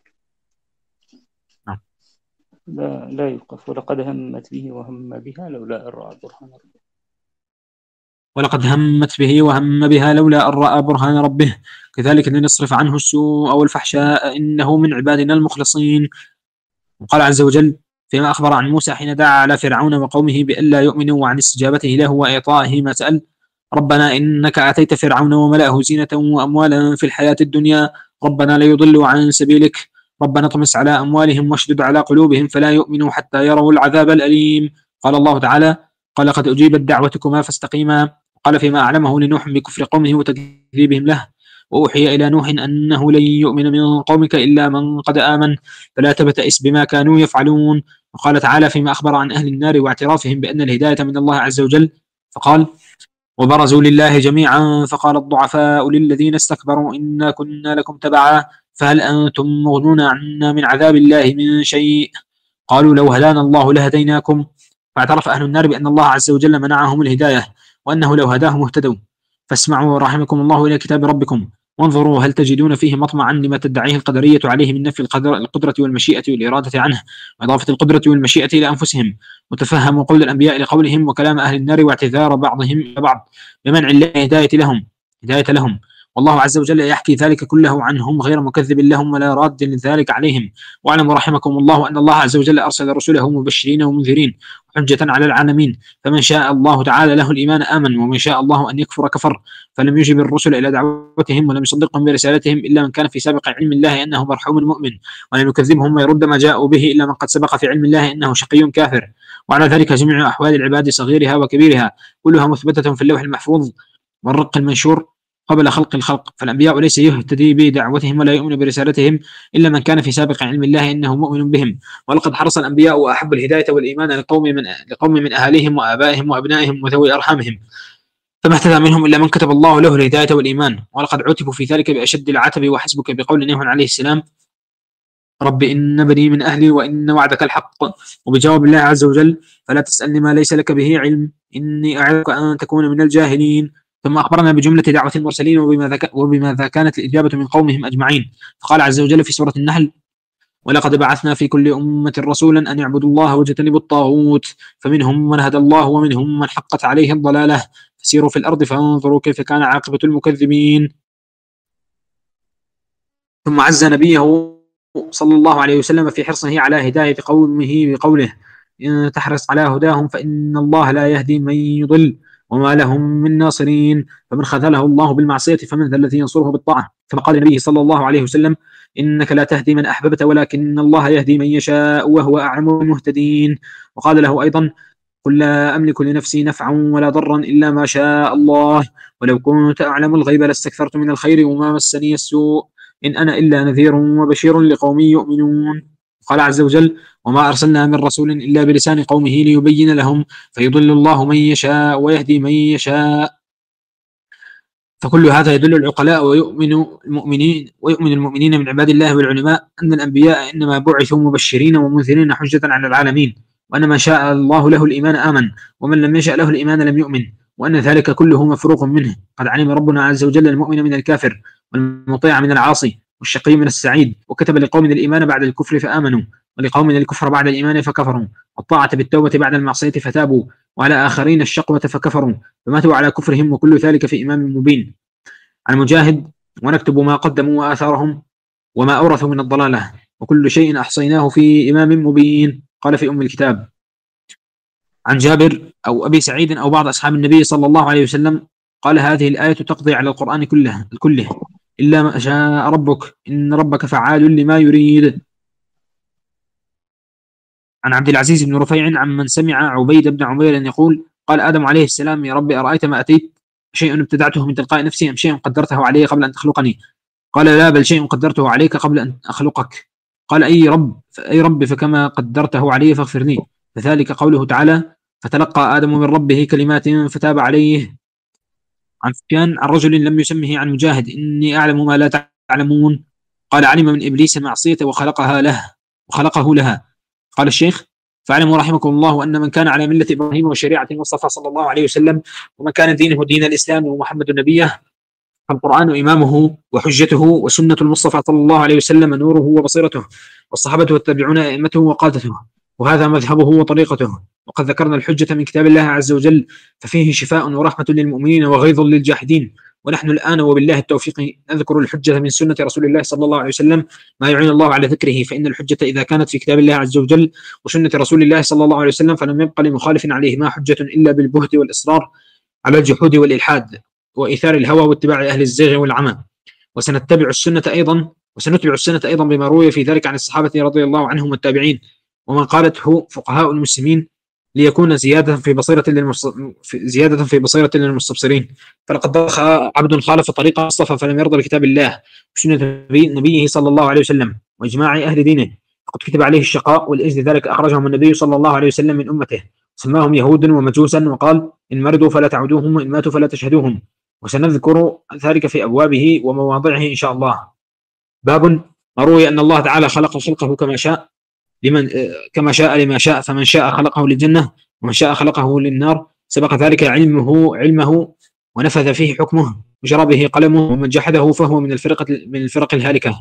نعم. لا, لا يوقف. ولقد همت به وهم بها لولا أن رأى برهان ربه. ولقد همت به وهم بها لولا أن رأى برهان ربه كذلك لنصرف عنه السوء والفحشاء إنه من عبادنا المخلصين. وقال عز وجل فيما أخبر عن موسى حين دعا على فرعون وقومه بألا يؤمنوا وعن استجابته له وإعطائه ما سأل: ربنا إنك آتيت فرعون وملأه زينة وأموالا في الحياة الدنيا، ربنا ليضلوا عن سبيلك، ربنا اطمس على أموالهم واشدد على قلوبهم فلا يؤمنوا حتى يروا العذاب الأليم. قال الله تعالى: قال قد أجيبت دعوتكما فاستقيما. قال فيما أعلمه لنوح بكفر قومه وتكذيبهم له: وأوحي إلى نوح أنه لن يؤمن من قومك إلا من قد آمن فلا تبتئس بما كانوا يفعلون. وقال تعالى فيما أخبر عن أهل النار واعترافهم بأن الهداية من الله عز وجل فقال: وبرزوا لله جميعا فقال الضعفاء للذين استكبروا إنا كنا لكم تبعا فهل أنتم مغنون عنا من عذاب الله من شيء؟ قالوا لو هدانا الله لهديناكم. فاعترف أهل النار بأن الله عز وجل منعهم الهداية وأنه لو هداهم اهتدوا. فاسمعوا رحمكم الله إلى كتاب ربكم وانظروا هل تجدون فيه مطمعا لما تدعيه القدرية عليه من نفي القدرة والمشيئة والإرادة عنه وإضافة القدرة والمشيئة إلى أنفسهم. وتفهموا قول الأنبياء لقولهم وكلام أهل النار واعتذار بعضهم إلى بعض بمنع الله هداية لهم هداية لهم والله عز وجل يحكي ذلك كله عنهم غير مكذب لهم ولا راد لذلك عليهم. واعلموا رحمكم الله أن الله عز وجل أرسل رسله مبشرين ومنذرين حجة على العالمين، فمن شاء الله تعالى له الإيمان آمن، ومن شاء الله أن يكفر كفر، فلم يجب الرسل إلى دعوتهم ولم يصدقهم برسالتهم إلا من كان في سابق علم الله أنه مرحوم مؤمن، ولم يكذبهم ويرد ما جاءوا به إلا من قد سبق في علم الله أنه شقي كافر. وعلى ذلك جميع أحوال العباد صغيرها وكبيرها كلها مثبتة في اللوح المحفوظ والرق المنشور قبل خلق الخلق، فالأنبياء ليس يهتدي بدعوتهم ولا يؤمن برسالتهم إلا من كان في سابق علم الله إنه مؤمن بهم. ولقد حرص الأنبياء وأحب الهداية والإيمان لقوم من لقوم من أهاليهم وآبائهم وأبنائهم وذوي أرحامهم، فما اهتدى منهم إلا من كتب الله له الهداية والإيمان. ولقد عتبوا في ذلك بأشد العتب، وحسبك بقول نوح عليه السلام: رب إن بني من أهلي وإن وعدك الحق، وبجواب الله عز وجل: فلا تسألني ما ليس لك به علم إني أعظك أن تكون من الجاهلين. ثم أخبرنا بجملة دعوة المرسلين وبماذا وبماذا كانت الإجابة من قومهم أجمعين، فقال عز وجل في سورة النحل: ولقد بعثنا في كل أمة رسولا أن يعبدوا الله واجتنبوا الطاغوت، فمنهم من هدى الله ومنهم من حقت عليه الضلالة، فسيروا في الأرض فانظروا كيف كان عاقبة المكذبين. ثم عز نبيه صلى الله عليه وسلم في حرصه على هداية قومه بقوله: إن تحرص على هداهم فإن الله لا يهدي من يضل وما لهم من ناصرين، فمن خذله الله بالمعصية فمن ذا الذي ينصره بالطاعة. كما قال النبي صلى الله عليه وسلم: إنك لا تهدي من أحببت ولكن الله يهدي من يشاء وهو أعلم بالمهتدين. وقال له أيضا: قل لا أملك لنفسي نفعا ولا ضرا إلا ما شاء الله، ولو كنت أعلم الغيب لاستكثرت من الخير وما مسني السوء، إن أنا إلا نذير وبشير لقوم يؤمنون. قال عز وجل: وما أرسلنا من رسول إلا بلسان قومه ليبين لهم، فيضل الله من يشاء ويهدي من يشاء. فكل هذا يدل العقلاء ويؤمن المؤمنين ويؤمن المؤمنين من عباد الله والعلماء أن الأنبياء إنما بعثوا مبشرين ومنذرين حجة على العالمين، وأن من شاء الله له الإيمان آمن، ومن لم يشأ له الإيمان لم يؤمن، وأن ذلك كله مفروغ منه. قد علم ربنا عز وجل المؤمن من الكافر، والمطيع من العاصي، والشقي من السعيد، وكتب لقوم الإيمان بعد الكفر فآمنوا، ولقوم الكفر بعد الإيمان فكفروا، والطاعة بالتوبة بعد المعصية فتابوا، وعلى آخرين الشقوة فكفروا فماتوا على كفرهم، وكل ذلك في إمام مبين. عن مجاهد: ونكتب ما قدموا وآثارهم وما أورثوا من الضلالة، وكل شيء أحصيناه في إمام مبين. قال في أم الكتاب. عن جابر أو أبي سعيد أو بعض أصحاب النبي صلى الله عليه وسلم قال: هذه الآية تقضي على القرآن كله كله إلا ما شاء ربك إن ربك فعال لما يريد. عن عبد العزيز بن رفيع عمن سمع عبيد بن عمير يقول: قال آدم عليه السلام: يا رب أرأيت ما أتيت شيء ابتدعته من تلقاء نفسي أم شيء قدرته علي قبل أن تخلقني؟ قال: لا، بل شيء قدرته عليك قبل أن أخلقك. قال: أي رب أي رب فكما قدرته علي فاغفر لي. فذلك قوله تعالى: فتلقى آدم من ربه كلمات فتاب عليه. عن سفيان عن رجل لم يسمه عن مجاهد: إني أعلم ما لا تعلمون. قال: علم من إبليس معصية وخلقها له وخلقه لها. قال الشيخ: فاعلموا رحمكم الله أن من كان على ملة إبراهيم وشريعة المصطفى صلى الله عليه وسلم، ومن كان دينه دين الإسلام ومحمد نبيه، فالقرآن إمامه وحجته، وسنة المصطفى صلى الله عليه وسلم نوره وبصيرته، والصحابة والتابعون أئمته وقادته، وهذا مذهبه وطريقته. وقد ذكرنا الحجة من كتاب الله عز وجل، ففيه شفاء ورحمة للمؤمنين وغيظ للجاحدين. ونحن الآن وبالله التوفيق نذكر الحجة من سنة رسول الله صلى الله عليه وسلم ما يعين الله على ذكره، فإن الحجة إذا كانت في كتاب الله عز وجل وسنة رسول الله صلى الله عليه وسلم فلم يبق لمخالف عليهما حجة إلا بالبهت والإصرار على الجحود والإلحاد وإيثار الهوى واتباع أهل الزيغ والعمى. وسنتبع السنة أيضا وسنتبع السنة أيضا بما روي في ذلك عن الصحابة رضي الله عنهم والتابعين، ومن قالته فقهاء المسلمين، ليكون زيادة في بصيرة للمص... في زيادة في بصيرة للمستبصرين. فلقد ضخ عبد خالف طريق المصطفى فلم يرضى بكتاب الله وسنة نبيه صلى الله عليه وسلم وإجماع أهل دينه، فقد كتب عليه الشقاء، ولأجل ذلك أخرجهم النبي صلى الله عليه وسلم من أمته، سماهم يهودا ومجوسا، وقال: إن مرضوا فلا تعودوهم وإن ماتوا فلا تشهدوهم. وسنذكر ذلك في أبوابه ومواضعه إن شاء الله. باب ما روي أن الله تعالى خلق خلقه كما شاء لمن كما شاء لما شاء، فمن شاء خلقه للجنة ومن شاء خلقه للنار. سبق ذلك علمه علمه ونفذ فيه حكمه وجرى به قلمه، ومن جحده فهو من الفرقة من الفرق الهالكة.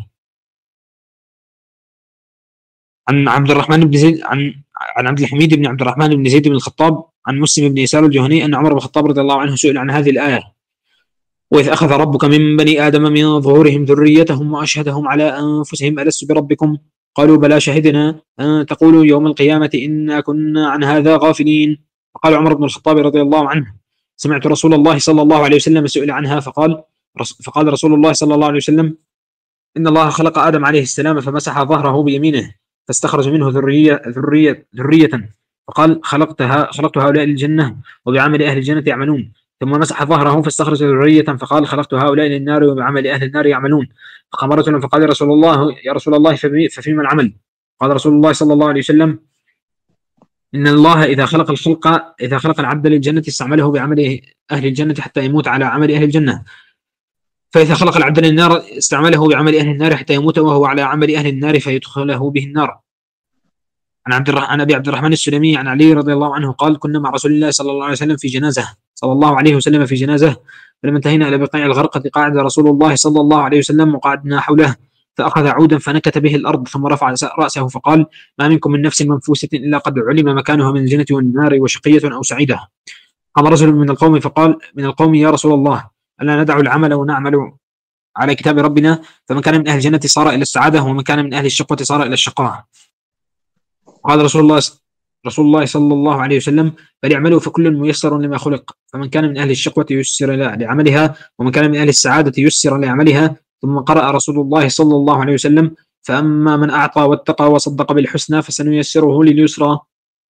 عن عبد الرحمن بن زيد عن عن عبد الحميد بن عبد الرحمن بن زيد بن الخطاب عن مسلم بن يسار الجهني أن عمر بن الخطاب رضي الله عنه سئل عن هذه الآية: وإذ أخذ ربك من بني آدم من ظهورهم ذريتهم وأشهدهم على أنفسهم ألست بربكم قالوا بلى شهدنا أن تقولوا يوم القيامة إنا كنا عن هذا غافلين. فقال عمر بن الخطاب رضي الله عنه سمعت رسول الله صلى الله عليه وسلم سئل عنها فقال فقال رسول الله صلى الله عليه وسلم إن الله خلق آدم عليه السلام فمسح ظهره بيمينه فاستخرج منه ذرية ذرية ذرية فقال خلقتها خلقت هؤلاء للجنة وبعمل أهل الجنة يعملون. ثم مسح ظهره فاستخرج ذرية فقال خلقت هؤلاء للنار وبعمل أهل النار يعملون. فقام رجل فقال يا رسول الله يا رسول الله ففيما العمل؟ قال رسول الله صلى الله عليه وسلم إن الله إذا خلق الخلق إذا خلق العبد للجنة استعمله بعمل أهل الجنة حتى يموت على عمل أهل الجنة، فإذا خلق العبد للنار استعمله بعمل أهل النار حتى يموت وهو على عمل أهل النار فيدخله به النار. عن عبد الرحمن عن أبي عبد الرحمن السلمي عن علي رضي الله عنه قال كنا مع رسول الله صلى الله عليه وسلم في جنازة صلى الله عليه وسلم في جنازة فلما انتهينا إلى بقيع الغرقة قعد رسول الله صلى الله عليه وسلم وقعدنا حوله فأخذ عودا فنكت به الأرض ثم رفع رأسه فقال ما منكم من نفس منفوسة إلا قد علم مكانها من الجنة والنار وشقية أو سعيدة. قام رجل من القوم فقال من القوم يا رسول الله ألا ندع العمل ونعمل على كتاب ربنا؟ فمن كان من أهل الجنة صار إلى السعادة ومن كان من أهل الشقوة صار إلى الشقاء. قال رسول الله رسول الله صلى الله عليه وسلم بل اعملوا فكل ميسر لما خلق فمن كان من أهل الشقوة يسر لعملها ومن كان من أهل السعادة يسر لعملها. ثم قرأ رسول الله صلى الله عليه وسلم فأما من أعطى واتقى وصدق بالحسنى فسنيسره لليسرى.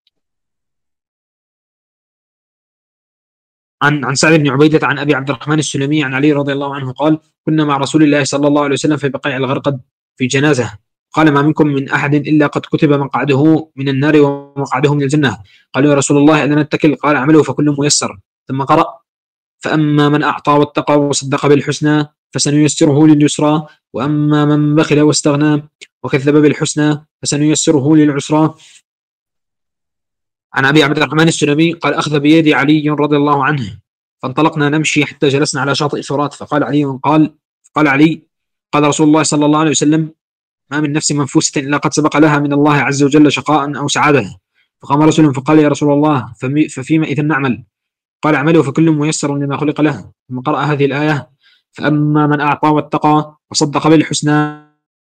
عن عن سعد بن عبيدة عن أبي عبد الرحمن السلمي عن علي رضي الله عنه قال كنا مع رسول الله صلى الله عليه وسلم في بقيع الغرقد في جنازة قال ما منكم من أحد إلا قد كتب مقعده من النار ومقعده من الجنة. قالوا يا رسول الله أن نتكل؟ قال اعملوا فكل ميسر. ثم قرأ فأما من أعطى واتقى وصدق بالحسنى فسنيسره لليسرى وأما من بخل واستغنى وكذب بالحسنى فسنيسره للعسرى. عن أبي عبد الرحمن السلمي قال أخذ بيدي علي رضي الله عنه فانطلقنا نمشي حتى جلسنا على شاطئ فرات فقال علي قال قال علي قال رسول الله صلى الله عليه وسلم ما من نفس منفوسة إلا قد سبق لها من الله عز وجل شقاء أو سعادة. فقام رسول فقال يا رسول الله ففيما إذا نعمل؟ قال اعملوا فكل ميسر لما خلق له. ثم قرأ هذه الآية فأما من أعطى واتقى وصدق بالحسنى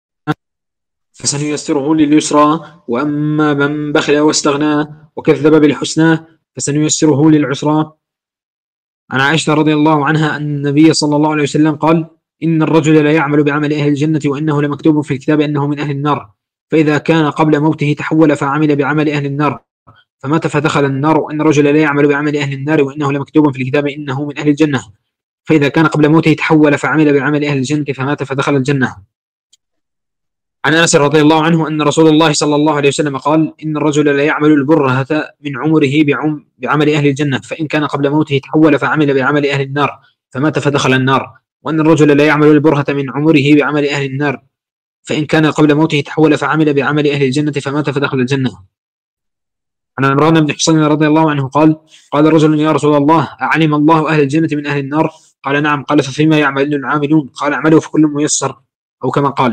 فسنيسره لليسرى وأما من بخل واستغنى وكذب بالحسنى فسنيسره للعسرى. عن عائشة رضي الله عنها أن النبي صلى الله عليه وسلم قال إن الرجل لا يعمل بعمل أهل الجنة وإنه لمكتوب في الكتاب أنه من أهل النار فإذا كان قبل موته تحول فعمل بعمل أهل النار فمات فدخل النار وأن الرجل لا يعمل بعمل أهل النار وإنه لمكتوب في الكتاب إنه من أهل الجنة فإذا كان قبل موته تحول فعمل بعمل أهل الجنة فمات فدخل الجنة. عن أنس رضي الله عنه أن رسول الله صلى الله عليه وسلم قال إن الرجل لا يعمل البرهة من عمره بعم بعمل أهل الجنة فإن كان قبل موته تحول فعمل بعمل أهل النار فمات فدخل النار وأن الرجل لا يعمل البرهة من عمره بعمل أهل النار فإن كان قبل موته تحول فعمل بعمل أهل الجنة فمات فدخل الجنة. عن عمران بن حصين رضي الله عنه قال قال رجل يا رسول الله أعلم الله أهل الجنة من أهل النار؟ قال نعم. قال ففيما يعمل العاملون؟ قال اعملوا فكل ميسر أو كما قال.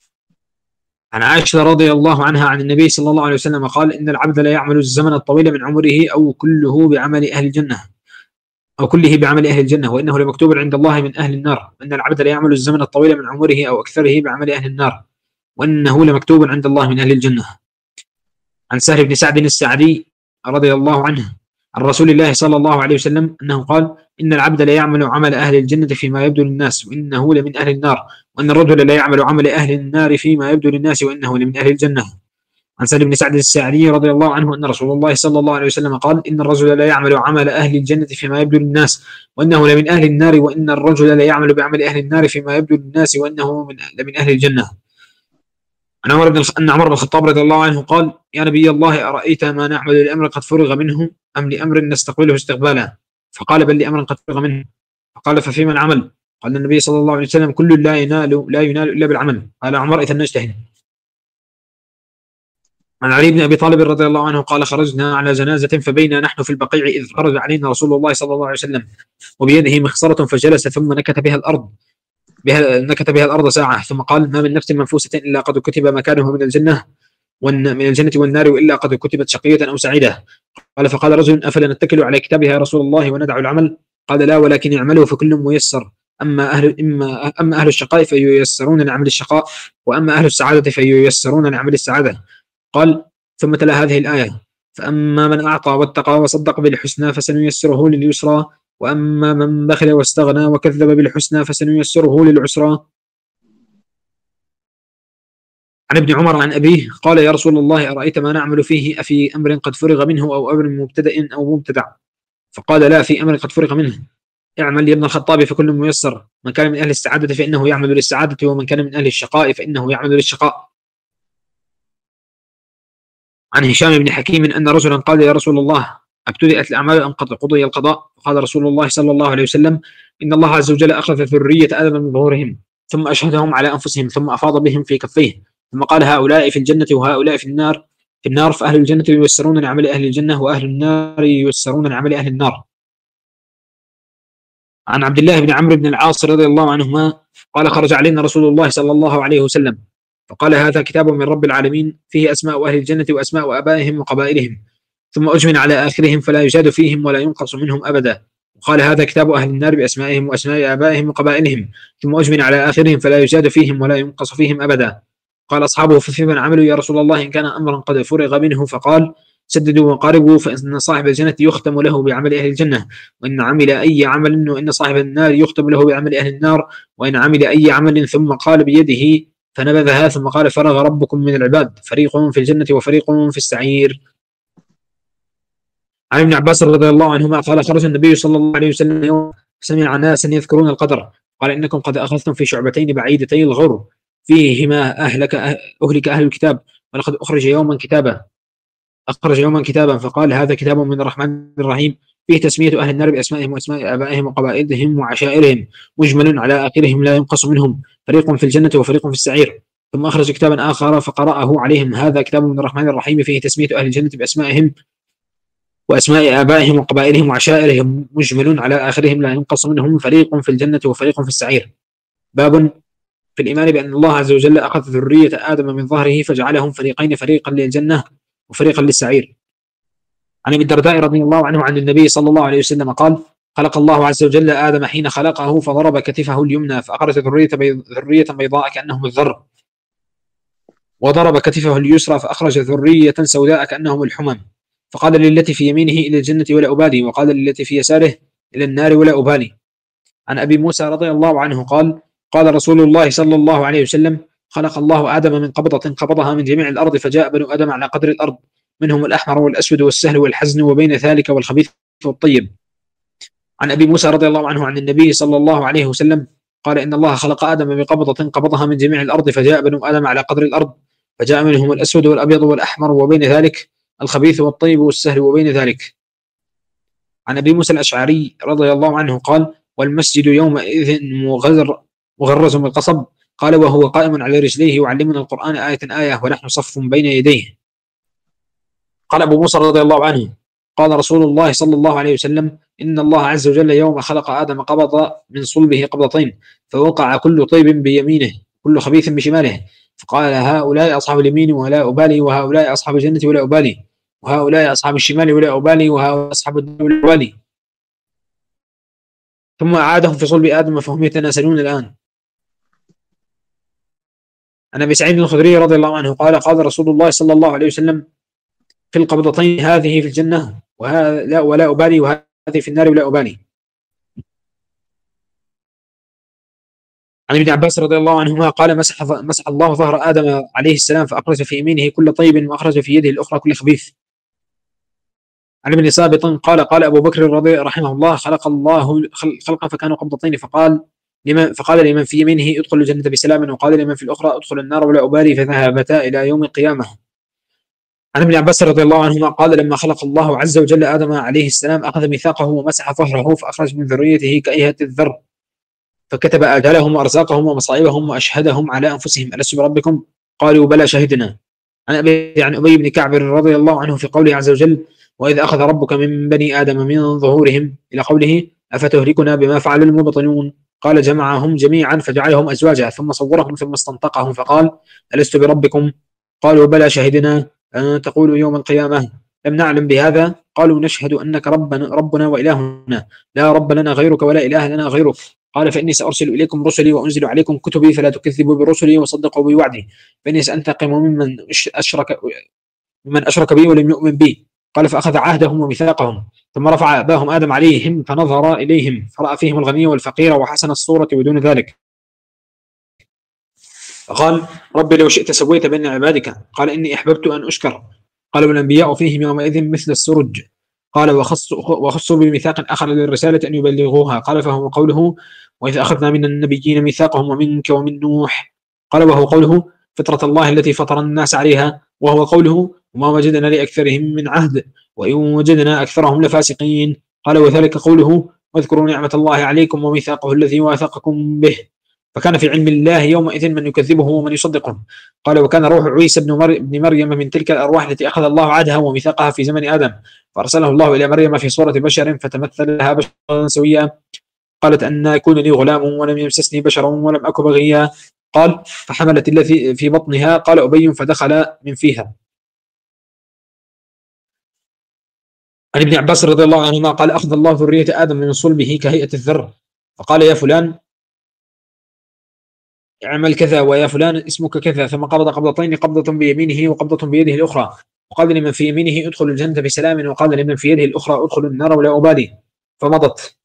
عن عائشة رضي الله عنها عن النبي صلى الله عليه وسلم قال إن العبد لا يعمل الزمن الطويل من عمره أو كله بعمل أهل الجنة أو كله بعمل أهل الجنة وإنه لمكتوب عند الله من أهل النار وإن العبد لا يعمل الزمن الطويل من عمره أو أكثره بعمل أهل النار وإنه لمكتوب عند الله من أهل الجنة. عن سهل بن سعد السعدي رضي الله عنه عن رسول الله صلى الله عليه وسلم أنه قال إن العبد لا يعمل عمل أهل الجنة فيما يبدو للناس وإنه لمن أهل النار وأن الرجل لا يعمل عمل أهل النار فيما يبدو للناس وإنه لمن أهل الجنة. عن سهل بن سعد السعدي رضي الله عنه أن رسول الله صلى الله عليه وسلم قال إن الرجل لا يعمل عمل أهل الجنة فيما يبدو للناس وإنه لمن أهل النار وإن الرجل لا يعمل بعمل أهل النار فيما يبدو للناس وإنه من لمن أهل الجنة. عن عمر بن أن عمر بن الخطاب رضي الله عنه قال يا نبي الله أرأيت ما نعمل لأمر قد فرغ منه أم لأمر نستقبله استقبالا؟ فقال بل لأمر قد فرغ منه. فقال ففيما العمل؟ قال النبي صلى الله عليه وسلم كل لا ينال لا ينال إلا بالعمل. قال عمر إذا نجتهد. عن علي بن أبي طالب رضي الله عنه قال خرجنا على جنازة فبينا نحن في البقيع إذ خرج علينا رسول الله صلى الله عليه وسلم وبيده مخصرة فجلس ثم نكت بها الأرض بها نكت بها الأرض ساعة ثم قال ما من نفس منفوسة إلا قد كتب مكانه من الجنة من الجنة والنار وإلا قد كتبت شقية أو سعيدة. قال فقال رجل أفلا نتكل على كتابها يا رسول الله وندع العمل؟ قال لا ولكن اعملوا فكل ميسر أما أهل إما أما أهل الشقاء فييسرون لعمل الشقاء، وأما أهل السعادة فييسرون لعمل السعادة. قال: ثم تلا هذه الآية: فأما من أعطى واتقى وصدق بالحسنى فسنيسره لليسرى، وأما من بخل واستغنى وكذب بالحسنى فسنيسره للعسرى. عن ابن عمر عن أبيه قال: يا رسول الله، أرأيت ما نعمل فيه، أفي أمر قد فرغ منه أو أمر مبتدأ أو مبتدع؟ فقال: لا، في أمر قد فرغ منه. اعمل يا ابن الخطاب فكل ميسر، من كان من أهل السعادة فإنه يعمل للسعادة، ومن كان من أهل الشقاء فإنه يعمل للشقاء. عن هشام بن حكيم أن رجلا قال: يا رسول الله، ابتدأت الأعمال أم قد قضي القضاء؟ قال رسول الله صلى الله عليه وسلم: إن الله عز وجل أخذ ذرية آدم من ظهورهم ثم أشهدهم على أنفسهم ثم أفاض بهم في كفيه، ثم قال: هؤلاء في الجنة وهؤلاء في النار في النار فأهل الجنة ييسرون لعمل أهل الجنة، وأهل النار ييسرون لعمل أهل النار. عن عبد الله بن عمرو بن العاص رضي الله عنهما قال: خرج علينا رسول الله صلى الله عليه وسلم فقال: هذا كتاب من رب العالمين فيه أسماء أهل الجنة وأسماء آبائهم وقبائلهم، ثم أجمل على آخرهم فلا يزاد فيهم ولا ينقص منهم أبدا. وقال: هذا كتاب أهل النار بأسمائهم وأسماء آبائهم وقبائلهم، ثم أجمل على آخرهم فلا يزاد فيهم ولا ينقص فيهم أبدا. قال أصحابه: ففيمن عملوا يا رسول الله إن كان أمرا قد فرغ منه؟ فقال: سددوا وقاربوا، فإن صاحب الجنة يختم له بعمل أهل الجنة، وإن عمل أي عمل، وإن صاحب النار يختم له بعمل أهل النار، وإن عمل أي عمل. ثم قال بيده فنبذها، ثم قال: فرغ ربكم من العباد، فريق في الجنة وفريق في السعير. عن ابن عباس رضي الله عنهما قال: خرج النبي صلى الله عليه وسلم يوم سمع ناسا يذكرون القدر، قال: إنكم قد أخذتم في شعبتين بعيدتي الغر فيهما أهلك أهلك أهل الكتاب، ولقد أخرج يوما كتابا أخرج يوما كتابا فقال: هذا كتاب من الرحمن الرحيم فيه تسمية أهل النار بأسمائهم وأسماء آبائهم وقبائلهم وعشائرهم، مجمل على آخرهم لا ينقص منهم، فريق في الجنة وفريق في السعير. ثم أخرج كتابا آخر فقرأه عليهم: هذا كتاب من الرحمن الرحيم فيه تسمية أهل الجنة بأسمائهم وأسماء آبائهم وقبائلهم وعشائرهم، مجمل على آخرهم لا ينقص منهم، فريق في الجنة وفريق في السعير. باب في الإيمان بأن الله عز وجل أخذ ذرية آدم من ظهره فجعلهم فريقين، فريقا للجنة وفريقا للسعير. عن ابي الدرداء رضي الله عنه عن النبي صلى الله عليه وسلم قال: خلق الله عز وجل آدم حين خلقه فضرب كتفه اليمنى فأخرج ذرية بيض ذرية بيضاء كأنهم الذر، وضرب كتفه اليسرى فأخرج ذرية سوداء كأنهم الحمم، فقال للتي في يمينه: إلى الجنة ولا أبالي، وقال للتي في يساره: إلى النار ولا أبالي. عن أبي موسى رضي الله عنه قال: قال رسول الله صلى الله عليه وسلم: خلق الله آدم من قبضة قبضها من جميع الأرض، فجاء بنو آدم على قدر الأرض، منهم الأحمر والأسود والسهل والحزن، وبين ذلك والخبيث والطيب. عن أبي موسى رضي الله عنه عن النبي صلى الله عليه وسلم قال: إن الله خلق آدم بقبضة قبضها من جميع الأرض، فجاء بنو آدم على قدر الأرض، فجاء منهم الأسود والأبيض والأحمر، وبين ذلك الخبيث والطيب والسهل، وبين ذلك. عن أبي موسى الأشعري رضي الله عنه قال: والمسجد يومئذ مغر مغرز بالقصب، قال: وهو قائم على رجليه يعلمنا القرآن آية آية ونحن صف بين يديه. قال أبو موسى رضي الله عنه: قال رسول الله صلى الله عليه وسلم: إن الله عز وجل يوم خلق آدم قبض من صلبه قبضتين، فوقع كل طيب بيمينه كل خبيث بشماله، فقال: هؤلاء أصحاب اليمين ولا أبالي، وهؤلاء أصحاب الجنة ولا أبالي، وهؤلاء أصحاب الشمال ولا أبالي، وهؤلاء أصحاب الدنيا ولا أبالي. ثم أعادهم في صلب آدم فهم يتناسلون الآن. عن أبي سعيد الخدري رضي الله عنه قال: قال رسول الله صلى الله عليه وسلم: في القبضتين هذه في الجنة ولا ولا أبالي، وهذه في النار ولا أبالي. عن ابن عباس رضي الله عنهما قال: مسح مسح الله ظهر آدم عليه السلام فأخرج في يمينه كل طيب، وأخرج في يده الأخرى كل خبيث. عن ابن ثابت قال: قال أبو بكر رضي رحمه الله: خلق الله خلقا فكانوا قبضتين، فقال لمن فقال لمن في يمينه: ادخل الجنة بسلام، وقال لمن في الأخرى: ادخل النار ولا أبالي، فذهبتا إلى يوم القيامة. عن ابن عباس رضي الله عنهما قال: لما خلق الله عز وجل آدم عليه السلام أخذ ميثاقه ومسح ظهره، فأخرج من ذريته كأيهة الذر، فكتب آجالهم وأرزاقهم ومصائبهم وأشهدهم على أنفسهم: ألست بربكم؟ قالوا: بلى شهدنا. عن أبي عن أبي بن كعب رضي الله عنه في قوله عز وجل: وإذ أخذ ربك من بني آدم من ظهورهم، إلى قوله: أفتهلكنا بما فعل المبطلون؟ قال: جمعهم جميعا فجعلهم أزواجا، ثم صورهم ثم استنطقهم فقال: ألست بربكم؟ قالوا: بلى شهدنا أن تقولوا يوم القيامة لم نعلم بهذا؟ قالوا نشهد أنك ربنا, ربنا وإلهنا لا رب لنا غيرك ولا إله لنا غيرك. قال فإني سأرسل إليكم رسلي وأنزل عليكم كتبي فلا تكذبوا برسلي وصدقوا بوعدي، فإني سأنتقم ممن أشرك ممن أشرك بي ولم يؤمن بي. قال فأخذ عهدهم وميثاقهم، ثم رفع أباهم آدم عليهم فنظر إليهم فرأى فيهم الغني والفقير وحسن الصورة ودون ذلك، فقال ربي لو شئت سويت بين عبادك. قال إني أحببت أن أشكر. قال والأنبياء فيهم يومئذ مثل السرج. قال وخصوا بميثاق آخر للرسالة أن يبلغوها. قال فهو قوله وإذ أخذنا من النبيين ميثاقهم ومنك ومن نوح. قال وهو قوله فطرة الله التي فطر الناس عليها. وهو قوله وما وجدنا لأكثرهم من عهد وإن وجدنا أكثرهم لفاسقين. قال وذلك قوله واذكروا نعمة الله عليكم وميثاقه الذي واثقكم به. فكان في علم الله يومئذ من يكذبه ومن يصدقه. قال وكان روح عيسى بن, مر... بن مريم من تلك الأرواح التي أخذ الله عهدها وميثاقها في زمن آدم، فأرسله الله إلى مريم في صورة بشر فتمثل لها بشرا سويا. قالت أن يكون لي غلام ولم يمسسني بشر ولم أك بغيا. قال فحملت التي في بطنها. قال أبي فدخل من فيها. عن ابن عباس رضي الله عنهما قال أخذ الله ذرية آدم من صلبه كهيئة الذر، فقال يا فلان اعمل كذا ويا فلان اسمك كذا، ثم قبض قبضتين، قبضة بيمينه وقبضة بيده الأخرى، وقال لمن في يمينه ادخل الجنة بسلام، وقال لمن في يده الأخرى ادخل النار ولا أبالي. فمضت.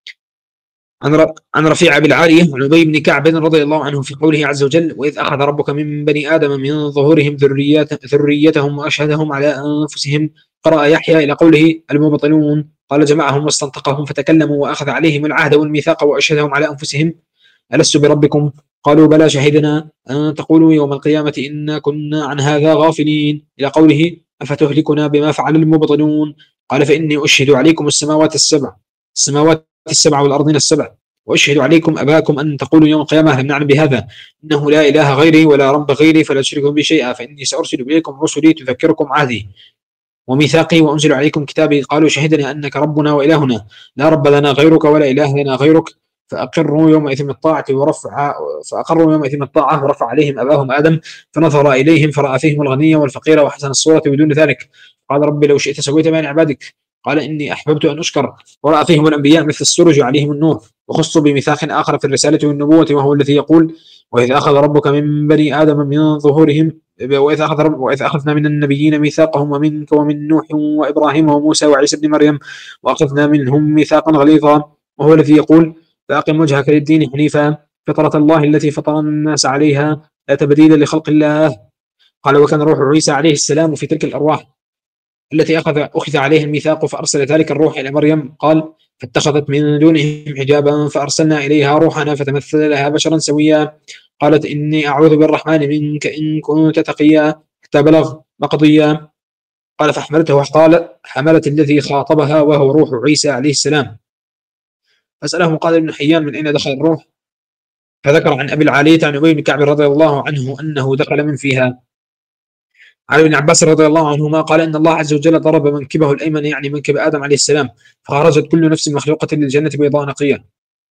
عن عن رفيع بالعالية عن أبي بن كعب رضي الله عنه في قوله عز وجل وإذ أخذ ربك من بني آدم من ظهورهم ذريات ذريتهم وأشهدهم على أنفسهم. قرأ يحيى إلى قوله المبطلون. قال جمعهم واستنطقهم فتكلموا وأخذ عليهم العهد والميثاق وأشهدهم على أنفسهم ألست بربكم؟ قالوا بلى شهدنا أن تقولوا يوم القيامة إنا كنا عن هذا غافلين، إلى قوله أفتهلكنا بما فعل المبطلون. قال فإني أشهد عليكم السماوات السبع السماوات السبع والأرضين السبع، وأشهد عليكم أباكم أن تقولوا يوم القيامة لم نعلم بهذا إنه لا إله غيري ولا رب غيري فلا تشركوا بي شيئا، فإني سأرسل إليكم رسلي تذكركم عهدي وميثاقي وأنزل عليكم كتابي. قالوا شهدنا أنك ربنا وإلهنا لا رب لنا غيرك ولا إله لنا غيرك، فأقروا يومئذ الطاعة ورفع فأقروا يومئذ الطاعة ورفع عليهم أباهم آدم فنظر إليهم فرأى فيهم الغني والفقير وحسن الصورة ودون ذلك. قال ربي لو شئت سويت بين عبادك. قال إني أحببت أن أشكر. ورأى فيهم الأنبياء مثل السرج عليهم النور، وخصوا بميثاق آخر في الرسالة والنبوة، وهو الذي يقول وإذ أخذ ربك من بني آدم من ظهورهم وإذ أخذ رب وإذ أخذنا من النبيين ميثاقهم ومنك ومن نوح وإبراهيم وموسى وعيسى بن مريم وأخذنا منهم ميثاقا غليظا، وهو الذي يقول فأقم وجهك للدين حنيفا فطرة الله التي فطر الناس عليها لا تبديل لخلق الله. قال وكان روح عيسى عليه السلام في تلك الأرواح التي أخذ أخذ عليه الميثاق فأرسل ذلك الروح إلى مريم. قال فاتخذت من دونهم حجابا فأرسلنا إليها روحنا فتمثل لها بشرا سويا. قالت إني أعوذ بالرحمن منك إن كنت تقيا، حتى بلغ مقضيا. قال فحملته وقال حملت الذي خاطبها وهو روح عيسى عليه السلام. فسأله قال ابن حيان من أين دخل الروح؟ فذكر عن أبي العالية عن أبي بن كعب رضي الله عنه أنه دخل من فيها. عن ابن عباس رضي الله عنهما قال إن الله عز وجل ضرب منكبه الأيمن يعني منكب آدم عليه السلام فخرجت كل نفس مخلوقة للجنة بيضاء نقية.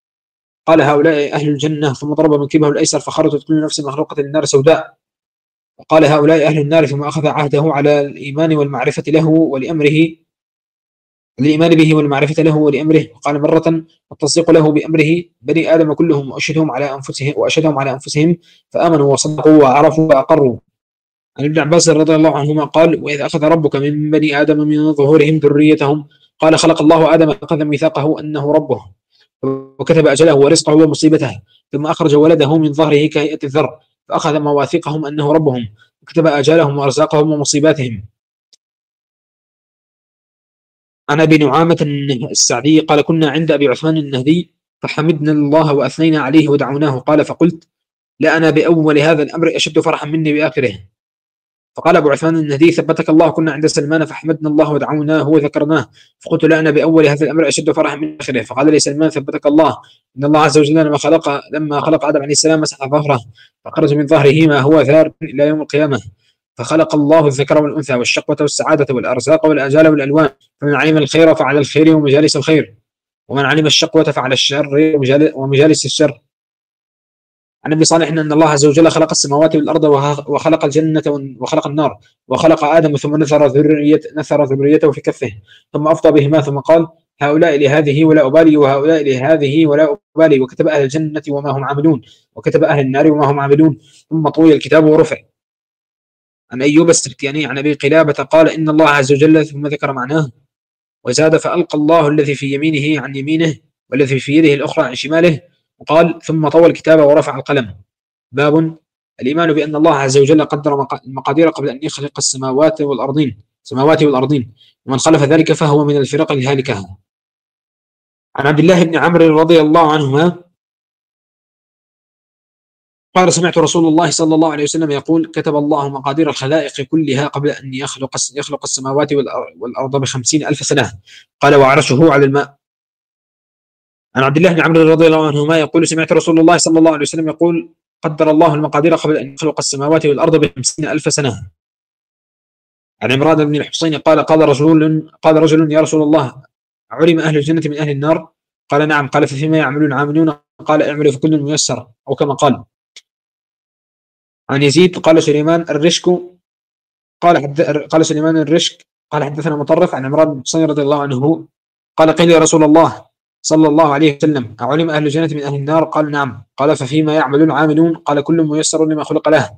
قال هؤلاء أهل الجنة، ثم ضرب منكبه الأيسر فخرجت كل نفس مخلوقة للنار سوداء. وقال هؤلاء أهل النار، ثم أخذ عهده على الإيمان والمعرفة له ولأمره الإيمان به والمعرفة له ولأمره. وقال مرة والتصديق له بأمره بني آدم كلهم وأشهدهم على أنفسهم وأشهدهم على أنفسهم فآمنوا وصدقوا وعرفوا وأقروا. عن ابن عباس رضي الله عنهما قال وإذ أخذ ربك من بني آدم من ظهورهم ذريتهم. قال خلق الله آدم أخذ ميثاقه أنه ربه وكتب أجله ورزقه ومصيبته، ثم أخرج ولده من ظهره كهيئة الذر فأخذ مواثيقهم أنه ربهم وكتب أجالهم وأرزاقهم ومصيباتهم. عن أبي نعامة السعدي قال كنا عند أبي عثمان النهدي فحمدنا الله وأثنينا عليه ودعوناه. قال فقلت لا أنا بأول هذا الأمر أشد فرحا مني بآخره. فقال أبو عثمان النهدي ثبتك الله كنا عند سلمان فحمدنا الله ودعوناه وذكرناه. فقلت لا أنا بأول هذا الأمر أشد فرحا من آخره. فقال لي سلمان ثبتك الله إن الله عز وجل لما خلق لما خلق آدم عليه السلام مسح ظهره فخرج من ظهره ما هو ثار إلى يوم القيامة، فخلق الله الذكر والأنثى والشقوة والسعادة والأرزاق والآجال والألوان، فمن علم الخير فعلى الخير ومجالس الخير، ومن علم الشقوة فعلى الشر ومجالس الشر. عن ابي صالح ان الله عز وجل خلق السماوات والارض وخلق الجنه وخلق النار وخلق ادم ثم نثر ذريته نثر ذريته في كفه ثم افضى بهما ثم قال هؤلاء لهذه ولا ابالي وهؤلاء لهذه ولا ابالي، وكتب اهل الجنه وما هم عاملون وكتب اهل النار وما هم عاملون، ثم طوي الكتاب ورفع. عن ايوب السختياني عن ابي قلابه قال ان الله عز وجل، ثم ذكر معناه، وزاد فالقى الله الذي في يمينه عن يمينه والذي في يده الاخرى عن شماله، وقال ثم طوى الكتاب ورفع القلم. باب الإيمان بأن الله عز وجل قدر المقادير قبل أن يخلق السماوات والأرضين السماوات والأرضين ومن خالف ذلك فهو من الفرق الهالكة. عن عبد الله بن عمرو رضي الله عنهما قال سمعت رسول الله صلى الله عليه وسلم يقول كتب الله مقادير الخلائق كلها قبل أن يخلق يخلق السماوات والأرض بخمسين ألف سنة، قال وعرشه على الماء. عن عبد الله بن عمرو رضي الله عنهما يقول سمعت رسول الله صلى الله عليه وسلم يقول قدر الله المقادير قبل أن يخلق السماوات والأرض بخمسين ألف سنة. عن عمران بن الحصين قال قال رجل قال رجل يا رسول الله علم أهل الجنة من أهل النار؟ قال نعم. قال ففيما يعملون عاملون؟ قال اعملوا فكل ميسر، أو كما قال. عن يزيد قال سليمان الرشك قال حد قال سليمان الرشك قال حدثنا مطرف عن عمران بن الحصين رضي الله عنه قال قيل يا رسول الله صلى الله عليه وسلم أعلم أهل الجنة من أهل النار؟ قال نعم. قال ففيما يعملون عاملون؟ قال كل ميسر لما خلق له.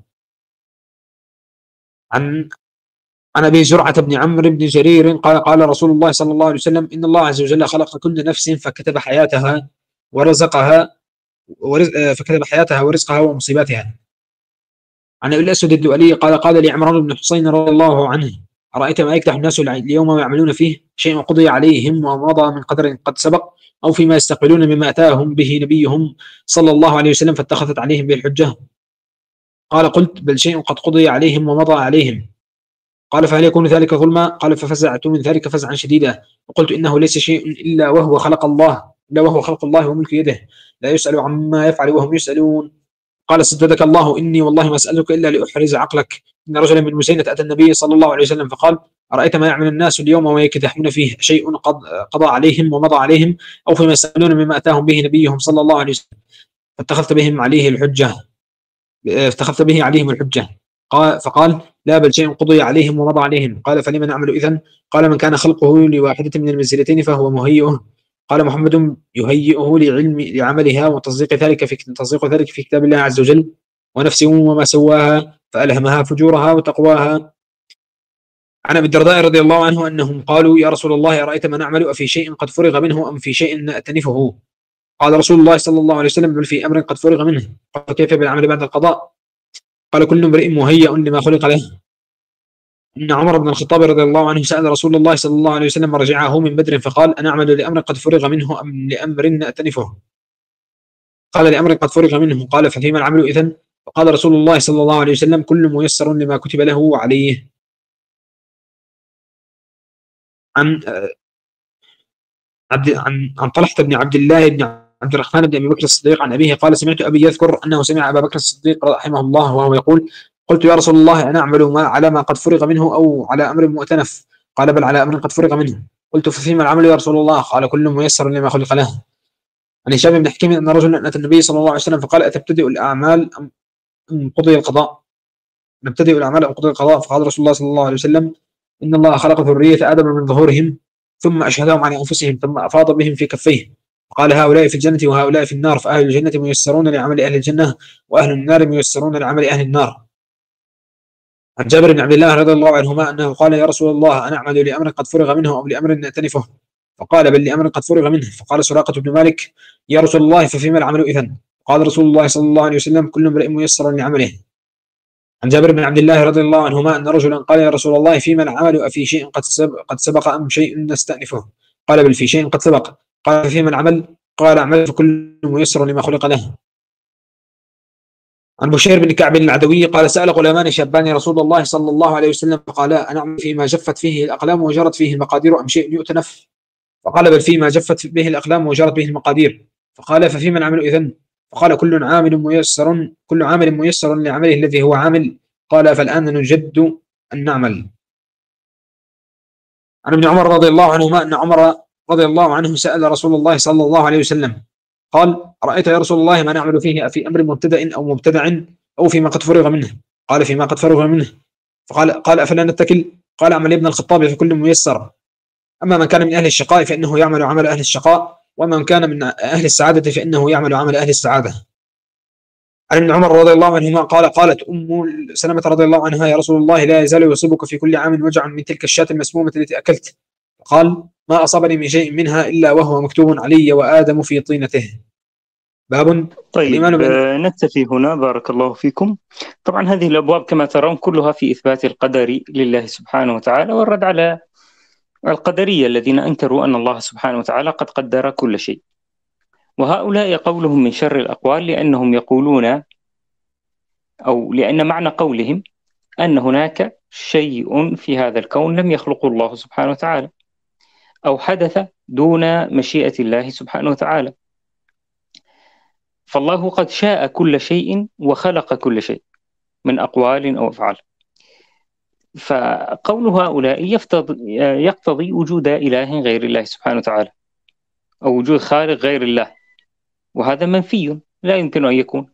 عن عن أبي زرعة بن عمرو بن جرير قال قال رسول الله صلى الله عليه وسلم إن الله عز وجل خلق كل نفس فكتب حياتها ورزقها ورزق فكتب حياتها ورزقها ومصيباتها. عن أبي الأسود الدؤلي قال قال لي عمران بن حصين رضي الله عنه أرأيت ما يكتح الناس اليوم ويعملون فيه شيء قضي عليهم ومضى من قدر قد سبق أو فيما يستقبلون مما أتاهم به نبيهم صلى الله عليه وسلم فاتخذت عليهم به الحجة؟ قال قلت بل شيء قد قضي عليهم ومضى عليهم. قال فهل يكون ذلك ظلما؟ قال ففزعت من ذلك فزعا شديدا وقلت إنه ليس شيء إلا وهو خلق الله إلا وهو خلق الله وملك يده لا يسأل عما يفعل وهم يسألون. قال سددك الله إني والله ما أسألك إلا لأحرز عقلك. إن رجلا من مزينة أتى النبي صلى الله عليه وسلم فقال أرأيت ما يعمل الناس اليوم ويكدحون فيه شيء قد قضى عليهم ومضى عليهم أو فيما يسألون مما أتاهم به نبيهم صلى الله عليه وسلم فاتخذت بهم عليه الحجة اتخذت به عليهم الحجة. قال فقال لا بل شيء قضي عليهم ومضى عليهم. قال فلما نعمل إذن؟ قال من كان خلقه لواحدة من المنزلتين فهو مهيئه. قال محمد يهيئه لعلم لعملها وتصديق ذلك في تصديق ذلك في كتاب الله عز وجل ونفسه وما سواها فألهمها فجورها وتقواها. عن أبي الدرداء رضي الله عنه أنهم قالوا يا رسول الله أرأيت ما نعمل أفي شيء قد فرغ منه أم في شيء نأتنفه؟ قال رسول الله صلى الله عليه وسلم بل في أمر قد فرغ منه. قال كيف بالعمل بعد القضاء؟ قال كل امرئ مهيأ لما خلق له. إن عمر بن الخطاب رضي الله عنه سأل رسول الله صلى الله عليه وسلم رجعه من بدر فقال أنا أعمل لأمر قد فرغ منه أم لأمر نأتنفه؟ قال لأمر قد فرغ منه. قال ففيما العمل إذن؟ فقال رسول الله صلى الله عليه وسلم كل ميسر لما كتب له وعليه. عن عبد عن عن طلحة بن عبد الله بن عبد الرحمن بن أبي بكر الصديق عن أبيه قال سمعت أبي يذكر أنه سمع أبا بكر الصديق رحمه الله وهو يقول قلت يا رسول الله أنا أعمل ما على ما قد فرغ منه أو على أمر مؤتنف؟ قال بل على أمر قد فرغ منه. قلت ففيما العمل يا رسول الله؟ قال كل ميسر لما خلق له. عن هشام بن حكيم أن رجلا أتى النبي صلى الله عليه وسلم فقال أتبتدئ الأعمال أم قضي القضاء؟ نبتدئ الأعمال أم قضي القضاء؟ فقال رسول الله صلى الله عليه وسلم إن الله خلق ذرية آدم من ظهورهم ثم أشهدهم على أنفسهم ثم أفاض بهم في كفيه قال هؤلاء في الجنة وهؤلاء في النار فأهل الجنة ميسرون لعمل أهل الجنة وأهل النار ميسرون لعمل أهل النار. عن جابر بن عبد الله رضي الله عنهما أنه قال يا رسول الله أنا أعمل لأمر قد فرغ منه أو لأمر نأتنفه؟ فقال بل لأمر قد فرغ منه. فقال سراقة بن مالك يا رسول الله ففيما العمل إذن؟ قال رسول الله صلى الله عليه وسلم كل امرئ ميسر لعمله. عن جابر بن عبد الله رضي الله عنهما أن رجلا قال يا رسول الله فيما العمل أفي شيء قد سبق, قد سبق أم شيء نستأنفه؟ قال بل في شيء قد سبق. قال فيما العمل؟ قال أعمل فكل ميسر لما خلق له. عن بشير بن كعب العدوي قال سأل غلامان شابان رسول الله صلى الله عليه وسلم فقالا أنعمل فيما جفت فيه الأقلام وجرت فيه المقادير أم شيء يؤتنف؟ فقال بل فيما جفت به الأقلام وجرت به المقادير. فقال ففيما العمل إذن؟ فقال كل عامل ميسر كل عامل ميسر لعمله الذي هو عامل. قال فالآن نجد أن نعمل. عن ابن عمر رضي الله عنهما أن عمر رضي الله عنه سأل رسول الله صلى الله عليه وسلم قال أرأيت يا رسول الله ما نعمل فيه أفي أمر مبتدأ أو مبتدع أو فيما قد فرغ منه؟ قال فيما قد فرغ منه. فقال قال أفلا نتكل؟ قال اعمل يا ابن الخطاب فكل ميسر، أما من كان من أهل الشقاء فإنه يعمل عمل أهل الشقاء، ومن كان من أهل السعادة فإنه يعمل عمل أهل السعادة. عن ابن عمر رضي الله عنهما قال قالت أم سلمة رضي الله عنها يا رسول الله لا يزال يصيبك في كل عام وجع من تلك الشاة المسمومة التي أكلت؟ قال ما أصابني من شيء منها إلا وهو مكتوب علي وآدم في طينته. باب طيب نكتفي هنا، بارك الله فيكم. طبعا هذه الأبواب كما ترون كلها في إثبات القدر لله سبحانه وتعالى، والرد على القدرية الذين أنكروا أن الله سبحانه وتعالى قد قدر كل شيء. وهؤلاء قولهم من شر الأقوال، لأنهم يقولون أو لأن معنى قولهم أن هناك شيء في هذا الكون لم يخلقه الله سبحانه وتعالى، أو حدث دون مشيئة الله سبحانه وتعالى. فالله قد شاء كل شيء وخلق كل شيء من أقوال أو أفعال. فقول هؤلاء يقتضي وجود إله غير الله سبحانه وتعالى، أو وجود خالق غير الله، وهذا منفي لا يمكن أن يكون.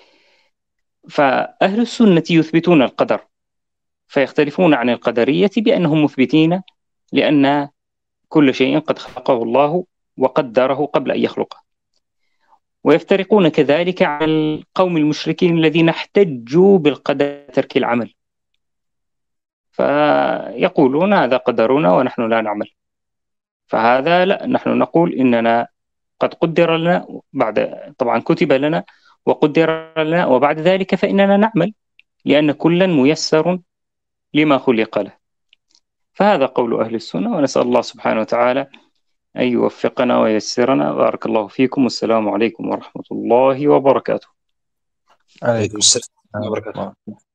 فأهل السنة يثبتون القدر، فيختلفون عن القدرية بأنهم مثبتين لأن كل شيء قد خلقه الله وقدره قبل أن يخلقه. ويفترقون كذلك عن القوم المشركين الذين احتجوا بالقدر ترك العمل، فيقولون هذا قدرنا ونحن لا نعمل. فهذا لا، نحن نقول إننا قد قدر لنا، بعد طبعا كتب لنا وقدر لنا، وبعد ذلك فإننا نعمل لأن كلا ميسر لما خلق له. فهذا قول أهل السنة، ونسأل الله سبحانه وتعالى أن يوفقنا وييسرنا. بارك الله فيكم، والسلام عليكم ورحمة الله وبركاته. عليكم السلام ورحمة الله وبركاته.